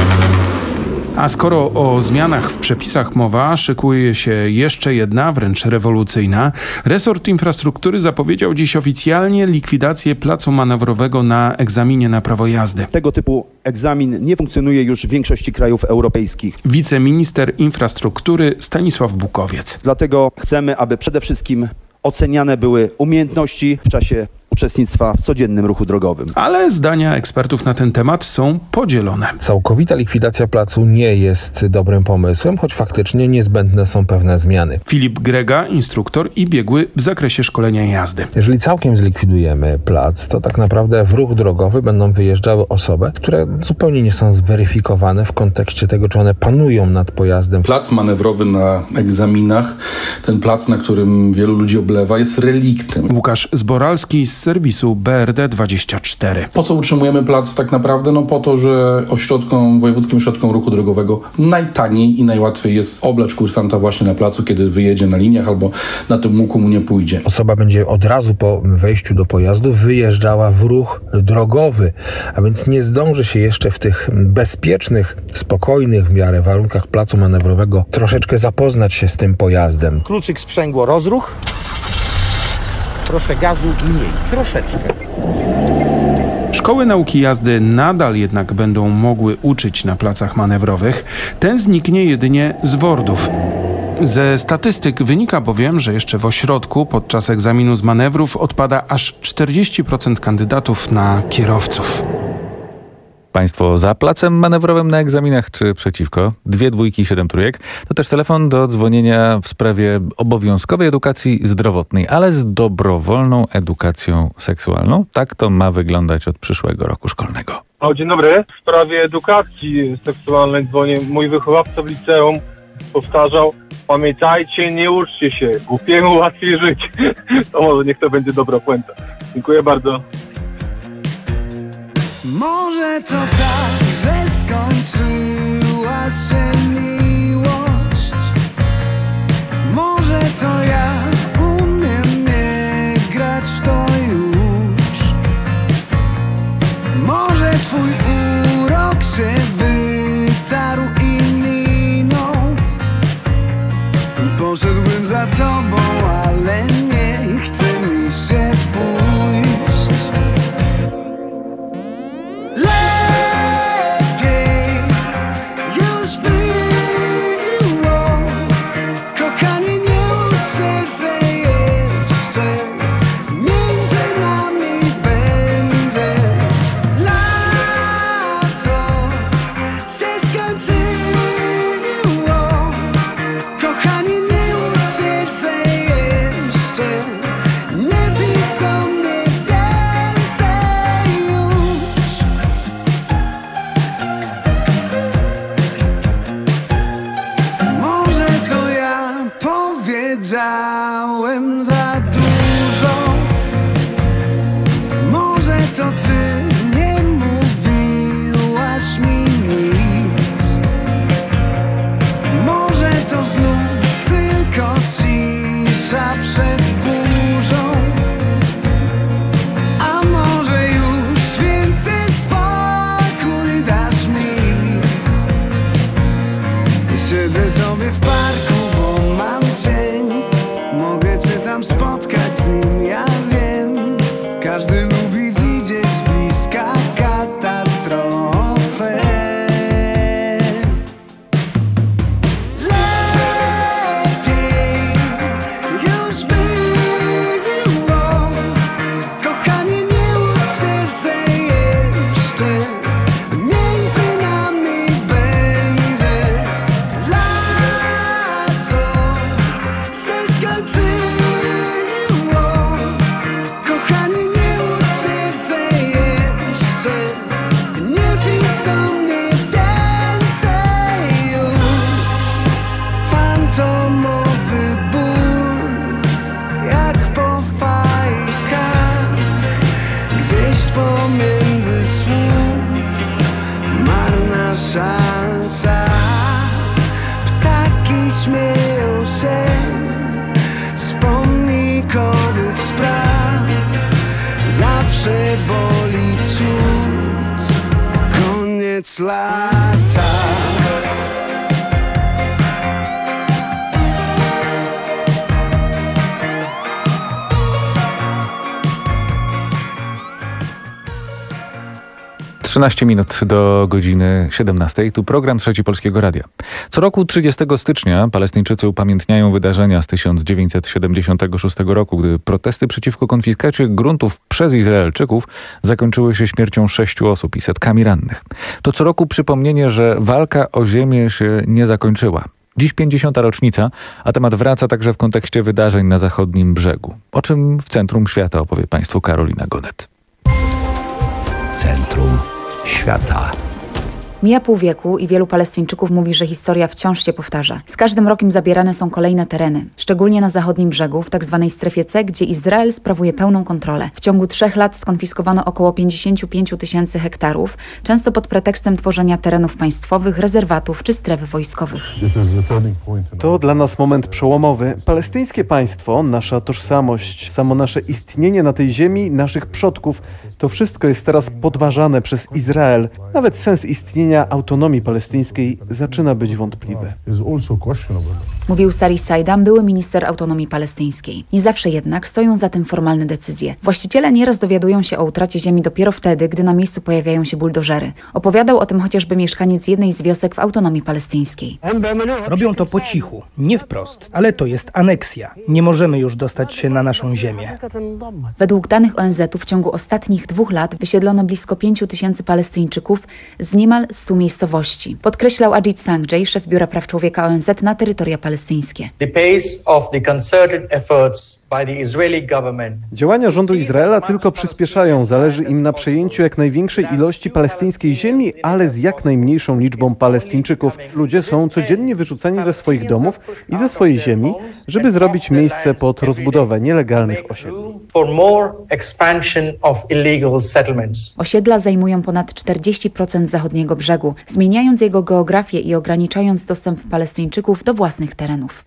A skoro o zmianach w przepisach mowa, szykuje się jeszcze jedna, wręcz rewolucyjna. Resort Infrastruktury zapowiedział dziś oficjalnie likwidację placu manewrowego na egzaminie na prawo jazdy. Tego typu egzamin nie funkcjonuje już w większości krajów europejskich. Wiceminister infrastruktury Stanisław Bukowiec. Dlatego chcemy, aby przede wszystkim oceniane były umiejętności w czasie uczestnictwa w codziennym ruchu drogowym. Ale zdania ekspertów na ten temat są podzielone. Całkowita likwidacja placu nie jest dobrym pomysłem, choć faktycznie niezbędne są pewne zmiany. Filip Grega, instruktor i biegły w zakresie szkolenia jazdy. Jeżeli całkiem zlikwidujemy plac, to tak naprawdę w ruch drogowy będą wyjeżdżały osoby, które zupełnie nie są zweryfikowane w kontekście tego, czy one panują nad pojazdem. Plac manewrowy na egzaminach, ten plac, na którym wielu ludzi oblewa, jest reliktem. Łukasz Zboralski z serwisu B R D dwadzieścia cztery. Po co utrzymujemy plac tak naprawdę? No po to, że ośrodkom, wojewódzkim ośrodkom ruchu drogowego najtaniej i najłatwiej jest oblać kursanta właśnie na placu, kiedy wyjedzie na liniach albo na tym łuku mu nie pójdzie. Osoba będzie od razu po wejściu do pojazdu wyjeżdżała w ruch drogowy, a więc nie zdąży się jeszcze w tych bezpiecznych, spokojnych w miarę warunkach placu manewrowego troszeczkę zapoznać się z tym pojazdem. Kluczyk sprzęgło rozruch. Proszę gazu mniej, troszeczkę. Szkoły nauki jazdy nadal jednak będą mogły uczyć na placach manewrowych. Ten zniknie jedynie z wordów. Ze statystyk wynika bowiem, że jeszcze w ośrodku podczas egzaminu z manewrów odpada aż czterdzieści procent kandydatów na kierowców. Państwo za placem manewrowym na egzaminach czy przeciwko? Dwie dwójki, siedem trójek. To też telefon do dzwonienia w sprawie obowiązkowej edukacji zdrowotnej, ale z dobrowolną edukacją seksualną. Tak to ma wyglądać od przyszłego roku szkolnego. O, dzień dobry. W sprawie edukacji seksualnej dzwonię. Mój wychowawca w liceum powtarzał: pamiętajcie, nie uczcie się, głupiemu łatwiej żyć. To może niech to będzie dobra puenta. Dziękuję bardzo. Może to tak, że skończyła się miłość. Może to ja umiem nie grać w to już. Może twój urok się wytarł i minął. Poszedłbym za tobą, ale nie chce mi się pójść. pomiędzy słów, marna szansa. Ptaki śmieją się z pomnikowych spraw. Zawsze boli cud, koniec lata. trzynaście minut do godziny siedemnastej. Tu program Trzeci Polskiego Radia. Co roku trzydziestego stycznia Palestyńczycy upamiętniają wydarzenia z tysiąc dziewięćset siedemdziesiątego szóstego roku, gdy protesty przeciwko konfiskacie gruntów przez Izraelczyków zakończyły się śmiercią sześciu osób i setkami rannych. To co roku przypomnienie, że walka o ziemię się nie zakończyła. Dziś pięćdziesiąta rocznica, a temat wraca także w kontekście wydarzeń na zachodnim brzegu. O czym w Centrum Świata opowie Państwu Karolina Gonet. Centrum Świata. Mija pół wieku i wielu Palestyńczyków mówi, że historia wciąż się powtarza. Z każdym rokiem zabierane są kolejne tereny, szczególnie na zachodnim brzegu, w tzw. strefie C, gdzie Izrael sprawuje pełną kontrolę. W ciągu trzech lat skonfiskowano około pięćdziesiąt pięć tysięcy hektarów, często pod pretekstem tworzenia terenów państwowych, rezerwatów czy stref wojskowych. To dla nas moment przełomowy. Palestyńskie państwo, nasza tożsamość, samo nasze istnienie na tej ziemi, naszych przodków, to wszystko jest teraz podważane przez Izrael. Nawet sens istnienia autonomii palestyńskiej zaczyna być wątpliwy. Mówił Sari Saidam, były minister autonomii palestyńskiej. Nie zawsze jednak stoją za tym formalne decyzje. Właściciele nieraz dowiadują się o utracie ziemi dopiero wtedy, gdy na miejscu pojawiają się buldożery. Opowiadał o tym chociażby mieszkaniec jednej z wiosek w autonomii palestyńskiej. Robią to po cichu, nie wprost, ale to jest aneksja. Nie możemy już dostać się na naszą ziemię. Według danych O N Z u w ciągu ostatnich dwóch lat wysiedlono blisko pięciu tysięcy Palestyńczyków z niemal stu miejscowości. Podkreślał Ajit Sanjay, szef Biura Praw Człowieka O N Z na terytoria palestyńskie. The pace of the concerted efforts by the Israeli government. Działania rządu Izraela tylko przyspieszają. Zależy im na przejęciu jak największej ilości palestyńskiej ziemi, ale z jak najmniejszą liczbą Palestyńczyków. Ludzie są codziennie wyrzucani ze swoich domów i ze swojej ziemi, żeby zrobić miejsce pod rozbudowę nielegalnych osiedli. For more expansion of illegal settlements. Osiedla zajmują ponad czterdzieści procent zachodniego brzegu, zmieniając jego geografię i ograniczając dostęp Palestyńczyków do własnych terenów.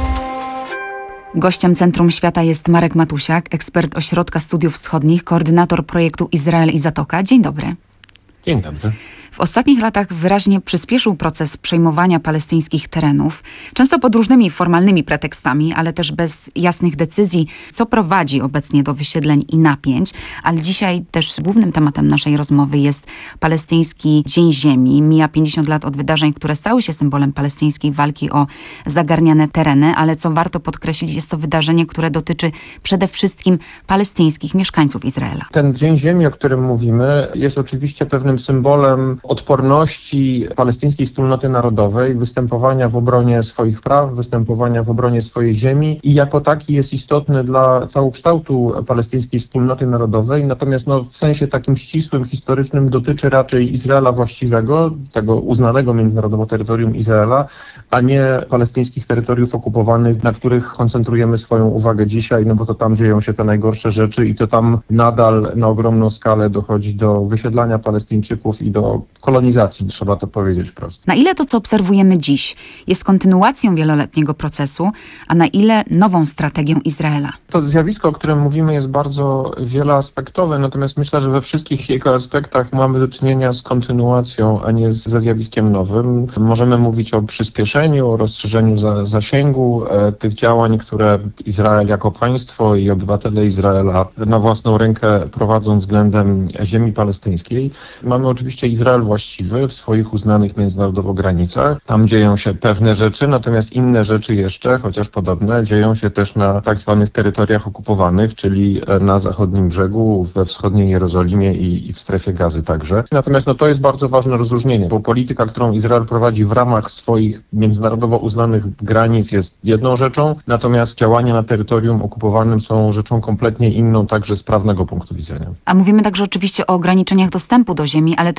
Gościem Centrum Świata jest Marek Matusiak, ekspert Ośrodka Studiów Wschodnich, koordynator projektu Izrael i Zatoka. Dzień dobry. Dzień dobry. W ostatnich latach wyraźnie przyspieszył proces przejmowania palestyńskich terenów, często pod różnymi formalnymi pretekstami, ale też bez jasnych decyzji, co prowadzi obecnie do wysiedleń i napięć. Ale dzisiaj też głównym tematem naszej rozmowy jest palestyński Dzień Ziemi. Mija pięćdziesiąt lat od wydarzeń, które stały się symbolem palestyńskiej walki o zagarniane tereny, ale co warto podkreślić, jest to wydarzenie, które dotyczy przede wszystkim palestyńskich mieszkańców Izraela. Ten Dzień Ziemi, o którym mówimy, jest oczywiście pewnym symbolem odporności palestyńskiej wspólnoty narodowej, występowania w obronie swoich praw, występowania w obronie swojej ziemi i jako taki jest istotny dla całokształtu palestyńskiej wspólnoty narodowej. Natomiast no, w sensie takim ścisłym, historycznym dotyczy raczej Izraela właściwego, tego uznanego międzynarodowo terytorium Izraela, a nie palestyńskich terytoriów okupowanych, na których koncentrujemy swoją uwagę dzisiaj, no bo to tam dzieją się te najgorsze rzeczy i to tam nadal na ogromną skalę dochodzi do wysiedlania Palestyńczyków i do kolonizacji, trzeba to powiedzieć prosto. Na ile to, co obserwujemy dziś, jest kontynuacją wieloletniego procesu, a na ile nową strategią Izraela? To zjawisko, o którym mówimy, jest bardzo wieloaspektowe, natomiast myślę, że we wszystkich jego aspektach mamy do czynienia z kontynuacją, a nie ze zjawiskiem nowym. Możemy mówić o przyspieszeniu, o rozszerzeniu za, zasięgu e, tych działań, które Izrael jako państwo i obywatele Izraela na własną rękę prowadzą względem ziemi palestyńskiej. Mamy oczywiście Izrael właściwy w swoich uznanych międzynarodowo granicach. Tam dzieją się pewne rzeczy, natomiast inne rzeczy jeszcze, chociaż podobne, dzieją się też na tak zwanych terytoriach okupowanych, czyli na zachodnim brzegu, we wschodniej Jerozolimie i, i w strefie Gazy także. Natomiast no, to jest bardzo ważne rozróżnienie, bo polityka, którą Izrael prowadzi w ramach swoich międzynarodowo uznanych granic jest jedną rzeczą, natomiast działania na terytorium okupowanym są rzeczą kompletnie inną, także z prawnego punktu widzenia. A mówimy także oczywiście o ograniczeniach dostępu do ziemi, ale też o utrudnieniu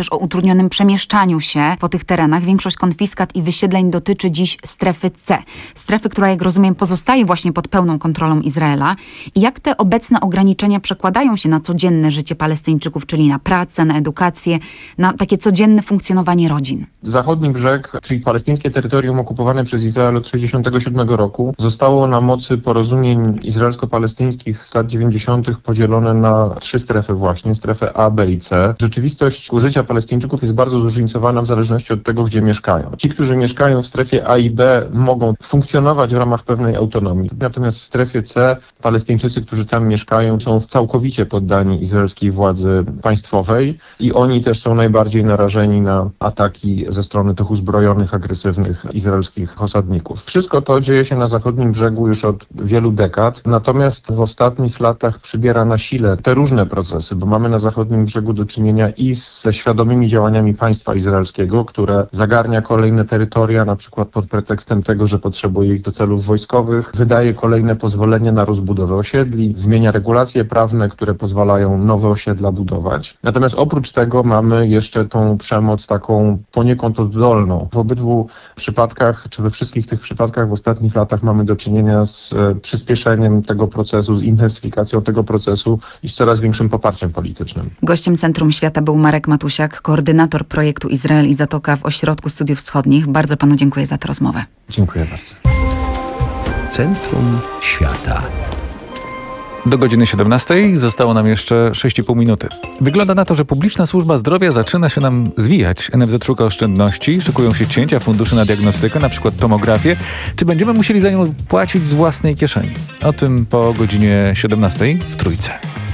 utrudnionym przemieszczaniu się po tych terenach. Większość konfiskat i wysiedleń dotyczy dziś strefy C. Strefy, która, jak rozumiem, pozostaje właśnie pod pełną kontrolą Izraela. I jak te obecne ograniczenia przekładają się na codzienne życie Palestyńczyków, czyli na pracę, na edukację, na takie codzienne funkcjonowanie rodzin? Zachodni brzeg, czyli palestyńskie terytorium okupowane przez Izrael od tysiąc dziewięćset sześćdziesiątego siódmego roku, zostało na mocy porozumień izraelsko-palestyńskich z lat dziewięćdziesiątych podzielone na trzy strefy właśnie, strefę A, B i C. Rzeczywistość życia Palestyńczyków jest bardzo zróżnicowana w zależności od tego, gdzie mieszkają. Ci, którzy mieszkają w strefie A i B, mogą funkcjonować w ramach pewnej autonomii. Natomiast w strefie C Palestyńczycy, którzy tam mieszkają, są całkowicie poddani izraelskiej władzy państwowej i oni też są najbardziej narażeni na ataki ze strony tych uzbrojonych, agresywnych izraelskich osadników. Wszystko to dzieje się na zachodnim brzegu już od wielu dekad, natomiast w ostatnich latach przybiera na sile te różne procesy, bo mamy na zachodnim brzegu do czynienia i ze świadomymi działaniami państwa izraelskiego, które zagarnia kolejne terytoria, na przykład pod pretekstem tego, że potrzebuje ich do celów wojskowych, wydaje kolejne pozwolenia na rozbudowę osiedli, zmienia regulacje prawne, które pozwalają nowe osiedla budować. Natomiast oprócz tego mamy jeszcze tą przemoc taką poniekąd oddolną. W obydwu przypadkach, czy we wszystkich tych przypadkach w ostatnich latach mamy do czynienia z e, przyspieszeniem tego procesu, z intensyfikacją tego procesu i z coraz większym poparciem politycznym. Gościem Centrum Świata był Marek Matusiak, koordynator projektu Izrael i Zatoka w Ośrodku Studiów Wschodnich. Bardzo panu dziękuję za tę rozmowę. Dziękuję bardzo. Centrum Świata. Do godziny siedemnastej zostało nam jeszcze sześć i pół minuty. Wygląda na to, że publiczna służba zdrowia zaczyna się nam zwijać. N F Z szuka oszczędności, szykują się cięcia funduszy na diagnostykę, na przykład tomografię. Czy będziemy musieli za nią płacić z własnej kieszeni? O tym po godzinie siedemnastej w Trójce.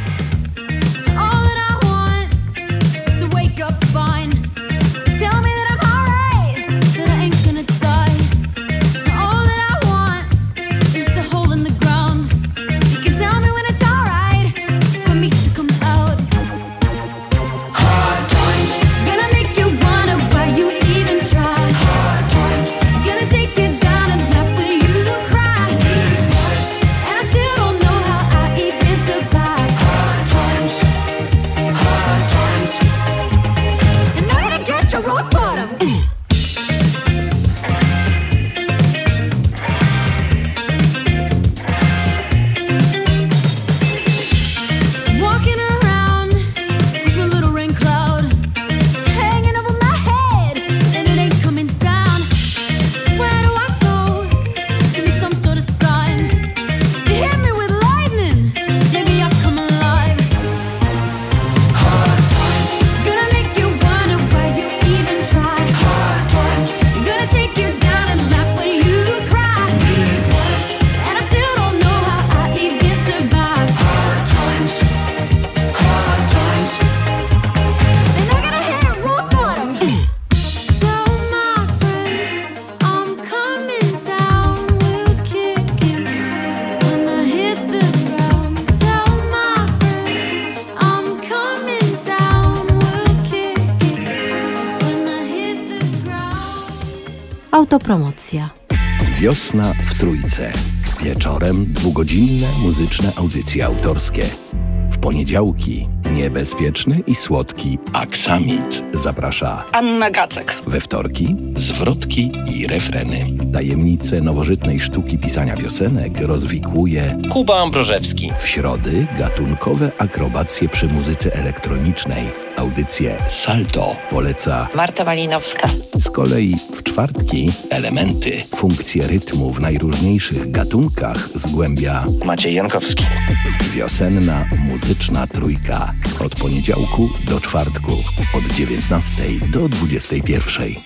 Autopromocja. Wiosna w Trójce. Wieczorem dwugodzinne muzyczne audycje autorskie. W poniedziałki niebezpieczny i słodki Aksamit zaprasza Anna Gacek. We wtorki zwrotki i refreny. Tajemnice nowożytnej sztuki pisania piosenek rozwikłuje Kuba Ambrożewski. w środy gatunkowe akrobacje przy muzyce elektronicznej. Audycję Salto poleca Marta Malinowska. z kolei w czwartki elementy, funkcje rytmu w najróżniejszych gatunkach zgłębia Maciej Jankowski. Wiosenna muzyczna trójka. Od poniedziałku do czwartku. Od dziewiętnastej do dwudziestej pierwszej.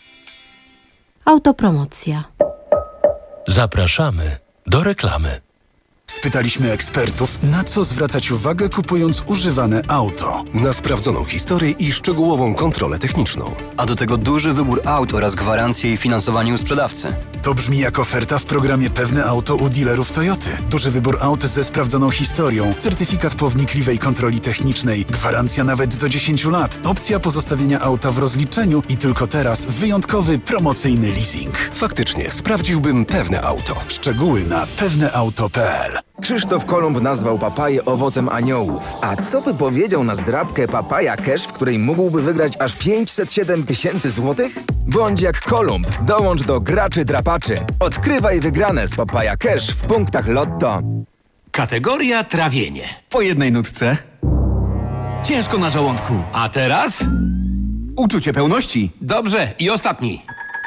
Autopromocja. Zapraszamy do reklamy. Spytaliśmy ekspertów, na co zwracać uwagę, kupując używane auto. Na sprawdzoną historię i szczegółową kontrolę techniczną. A do tego duży wybór aut oraz gwarancje i finansowanie u sprzedawcy. To brzmi jak oferta w programie Pewne Auto u dealerów Toyoty. Duży wybór aut ze sprawdzoną historią, certyfikat po wnikliwej kontroli technicznej, gwarancja nawet do dziesięciu lat, opcja pozostawienia auta w rozliczeniu i tylko teraz wyjątkowy promocyjny leasing. Faktycznie, sprawdziłbym Pewne Auto. Szczegóły na pewne auto kropka p l. l. Krzysztof Kolumb nazwał papaję owocem aniołów. A co by powiedział na zdrabkę Papaja Cash, w której mógłby wygrać aż pięćset siedem tysięcy złotych? Bądź jak Kolumb, dołącz do graczy drapaczy. Odkrywaj wygrane z Papaja Cash w punktach Lotto. Kategoria trawienie. Po jednej nutce. Ciężko na żołądku. A teraz? Uczucie pełności. Dobrze. I ostatni.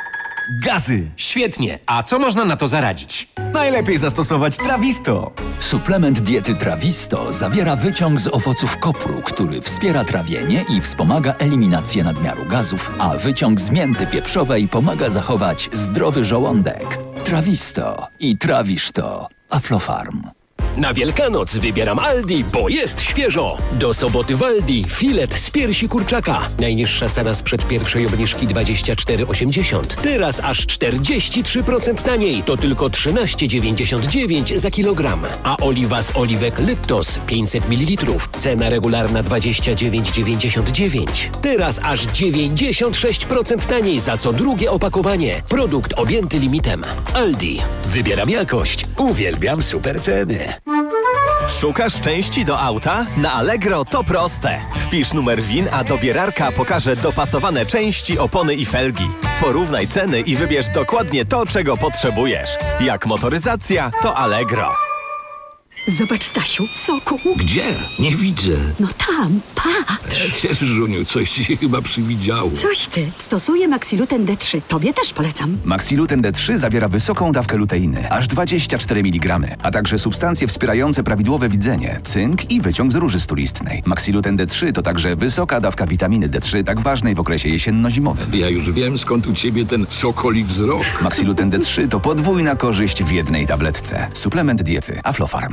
Gazy. Świetnie. A co można na to zaradzić? Najlepiej zastosować Trawisto. Suplement diety Trawisto zawiera wyciąg z owoców kopru, który wspiera trawienie i wspomaga eliminację nadmiaru gazów, a wyciąg z mięty pieprzowej pomaga zachować zdrowy żołądek. Trawisto i trawisz to. Aflofarm. Na Wielkanoc wybieram Aldi, bo jest świeżo. Do soboty w Aldi filet z piersi kurczaka. Najniższa cena sprzed pierwszej obniżki dwadzieścia cztery osiemdziesiąt. Teraz aż czterdzieści trzy procent taniej. To tylko trzynaście dziewięćdziesiąt dziewięć za kilogram. A oliwa z oliwek Lyptos pięćset mililitrów. Cena regularna dwadzieścia dziewięć dziewięćdziesiąt dziewięć. Teraz aż dziewięćdziesiąt sześć procent taniej za co drugie opakowanie. Produkt objęty limitem. Aldi. Wybieram jakość. Uwielbiam super ceny. Szukasz części do auta? Na Allegro to proste. Wpisz numer W I N, a dobierarka pokaże dopasowane części, opony i felgi. Porównaj ceny i wybierz dokładnie to, czego potrzebujesz. Jak motoryzacja, to Allegro. Zobacz, Stasiu, soku. Gdzie? Nie widzę. No tam, patrz. Żuniu, coś ci się chyba przywidziało. Coś ty. Stosuję Maxiluten D trzy. Tobie też polecam. Maxiluten D trzy zawiera wysoką dawkę luteiny, aż dwadzieścia cztery miligramy, a także substancje wspierające prawidłowe widzenie, cynk i wyciąg z róży stulistnej. Maxiluten D trzy to także wysoka dawka witaminy D trzy, tak ważnej w okresie jesienno-zimowym. Ja już wiem, skąd u ciebie ten sokoli wzrok. Maxiluten D trzy to podwójna korzyść w jednej tabletce. Suplement diety Aflofarm.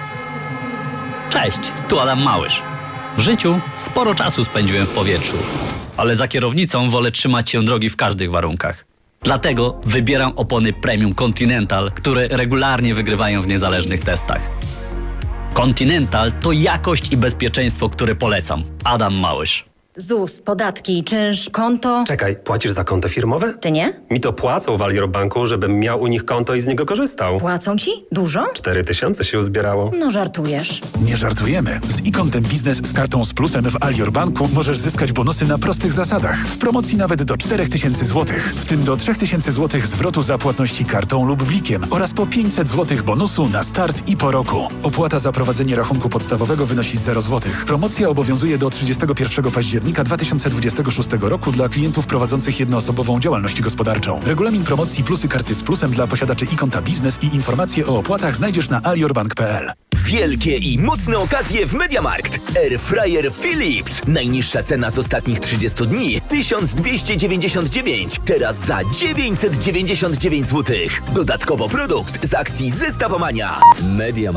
Cześć, tu Adam Małysz. W życiu sporo czasu spędziłem w powietrzu, ale za kierownicą wolę trzymać się drogi w każdych warunkach. Dlatego wybieram opony Premium Continental, które regularnie wygrywają w niezależnych testach. Continental to jakość i bezpieczeństwo, które polecam. Adam Małysz. Z U S, podatki, czynsz, konto. Czekaj, płacisz za konto firmowe? Ty nie? Mi to płacą w Alior Banku, żebym miał u nich konto i z niego korzystał. Płacą ci? Dużo? Cztery tysiące się uzbierało. No żartujesz. Nie żartujemy. Z e-kontem biznes z kartą z plusem w Alior Banku możesz zyskać bonusy na prostych zasadach. W promocji nawet do cztery tysiące złotych. W tym do trzy tysiące złotych zwrotu za płatności kartą lub blikiem oraz po pięćset złotych bonusu na start i po roku. Opłata za prowadzenie rachunku podstawowego wynosi zero złotych. Promocja obowiązuje do trzydziestego pierwszego października dwa tysiące dwudziestego szóstego roku dla klientów prowadzących jednoosobową działalność gospodarczą. Regulamin promocji plusy karty z plusem dla posiadaczy e-konta biznes i informacje o opłatach znajdziesz na aliorbank kropka p l. Wielkie i mocne okazje w MediaMarkt. Airfryer Philips. Najniższa cena z ostatnich trzydziestu dni tysiąc dwieście dziewięćdziesiąt dziewięć. Teraz za dziewięćset dziewięćdziesiąt dziewięć złotych. Dodatkowo produkt z akcji Zestawomania. MediaMarkt.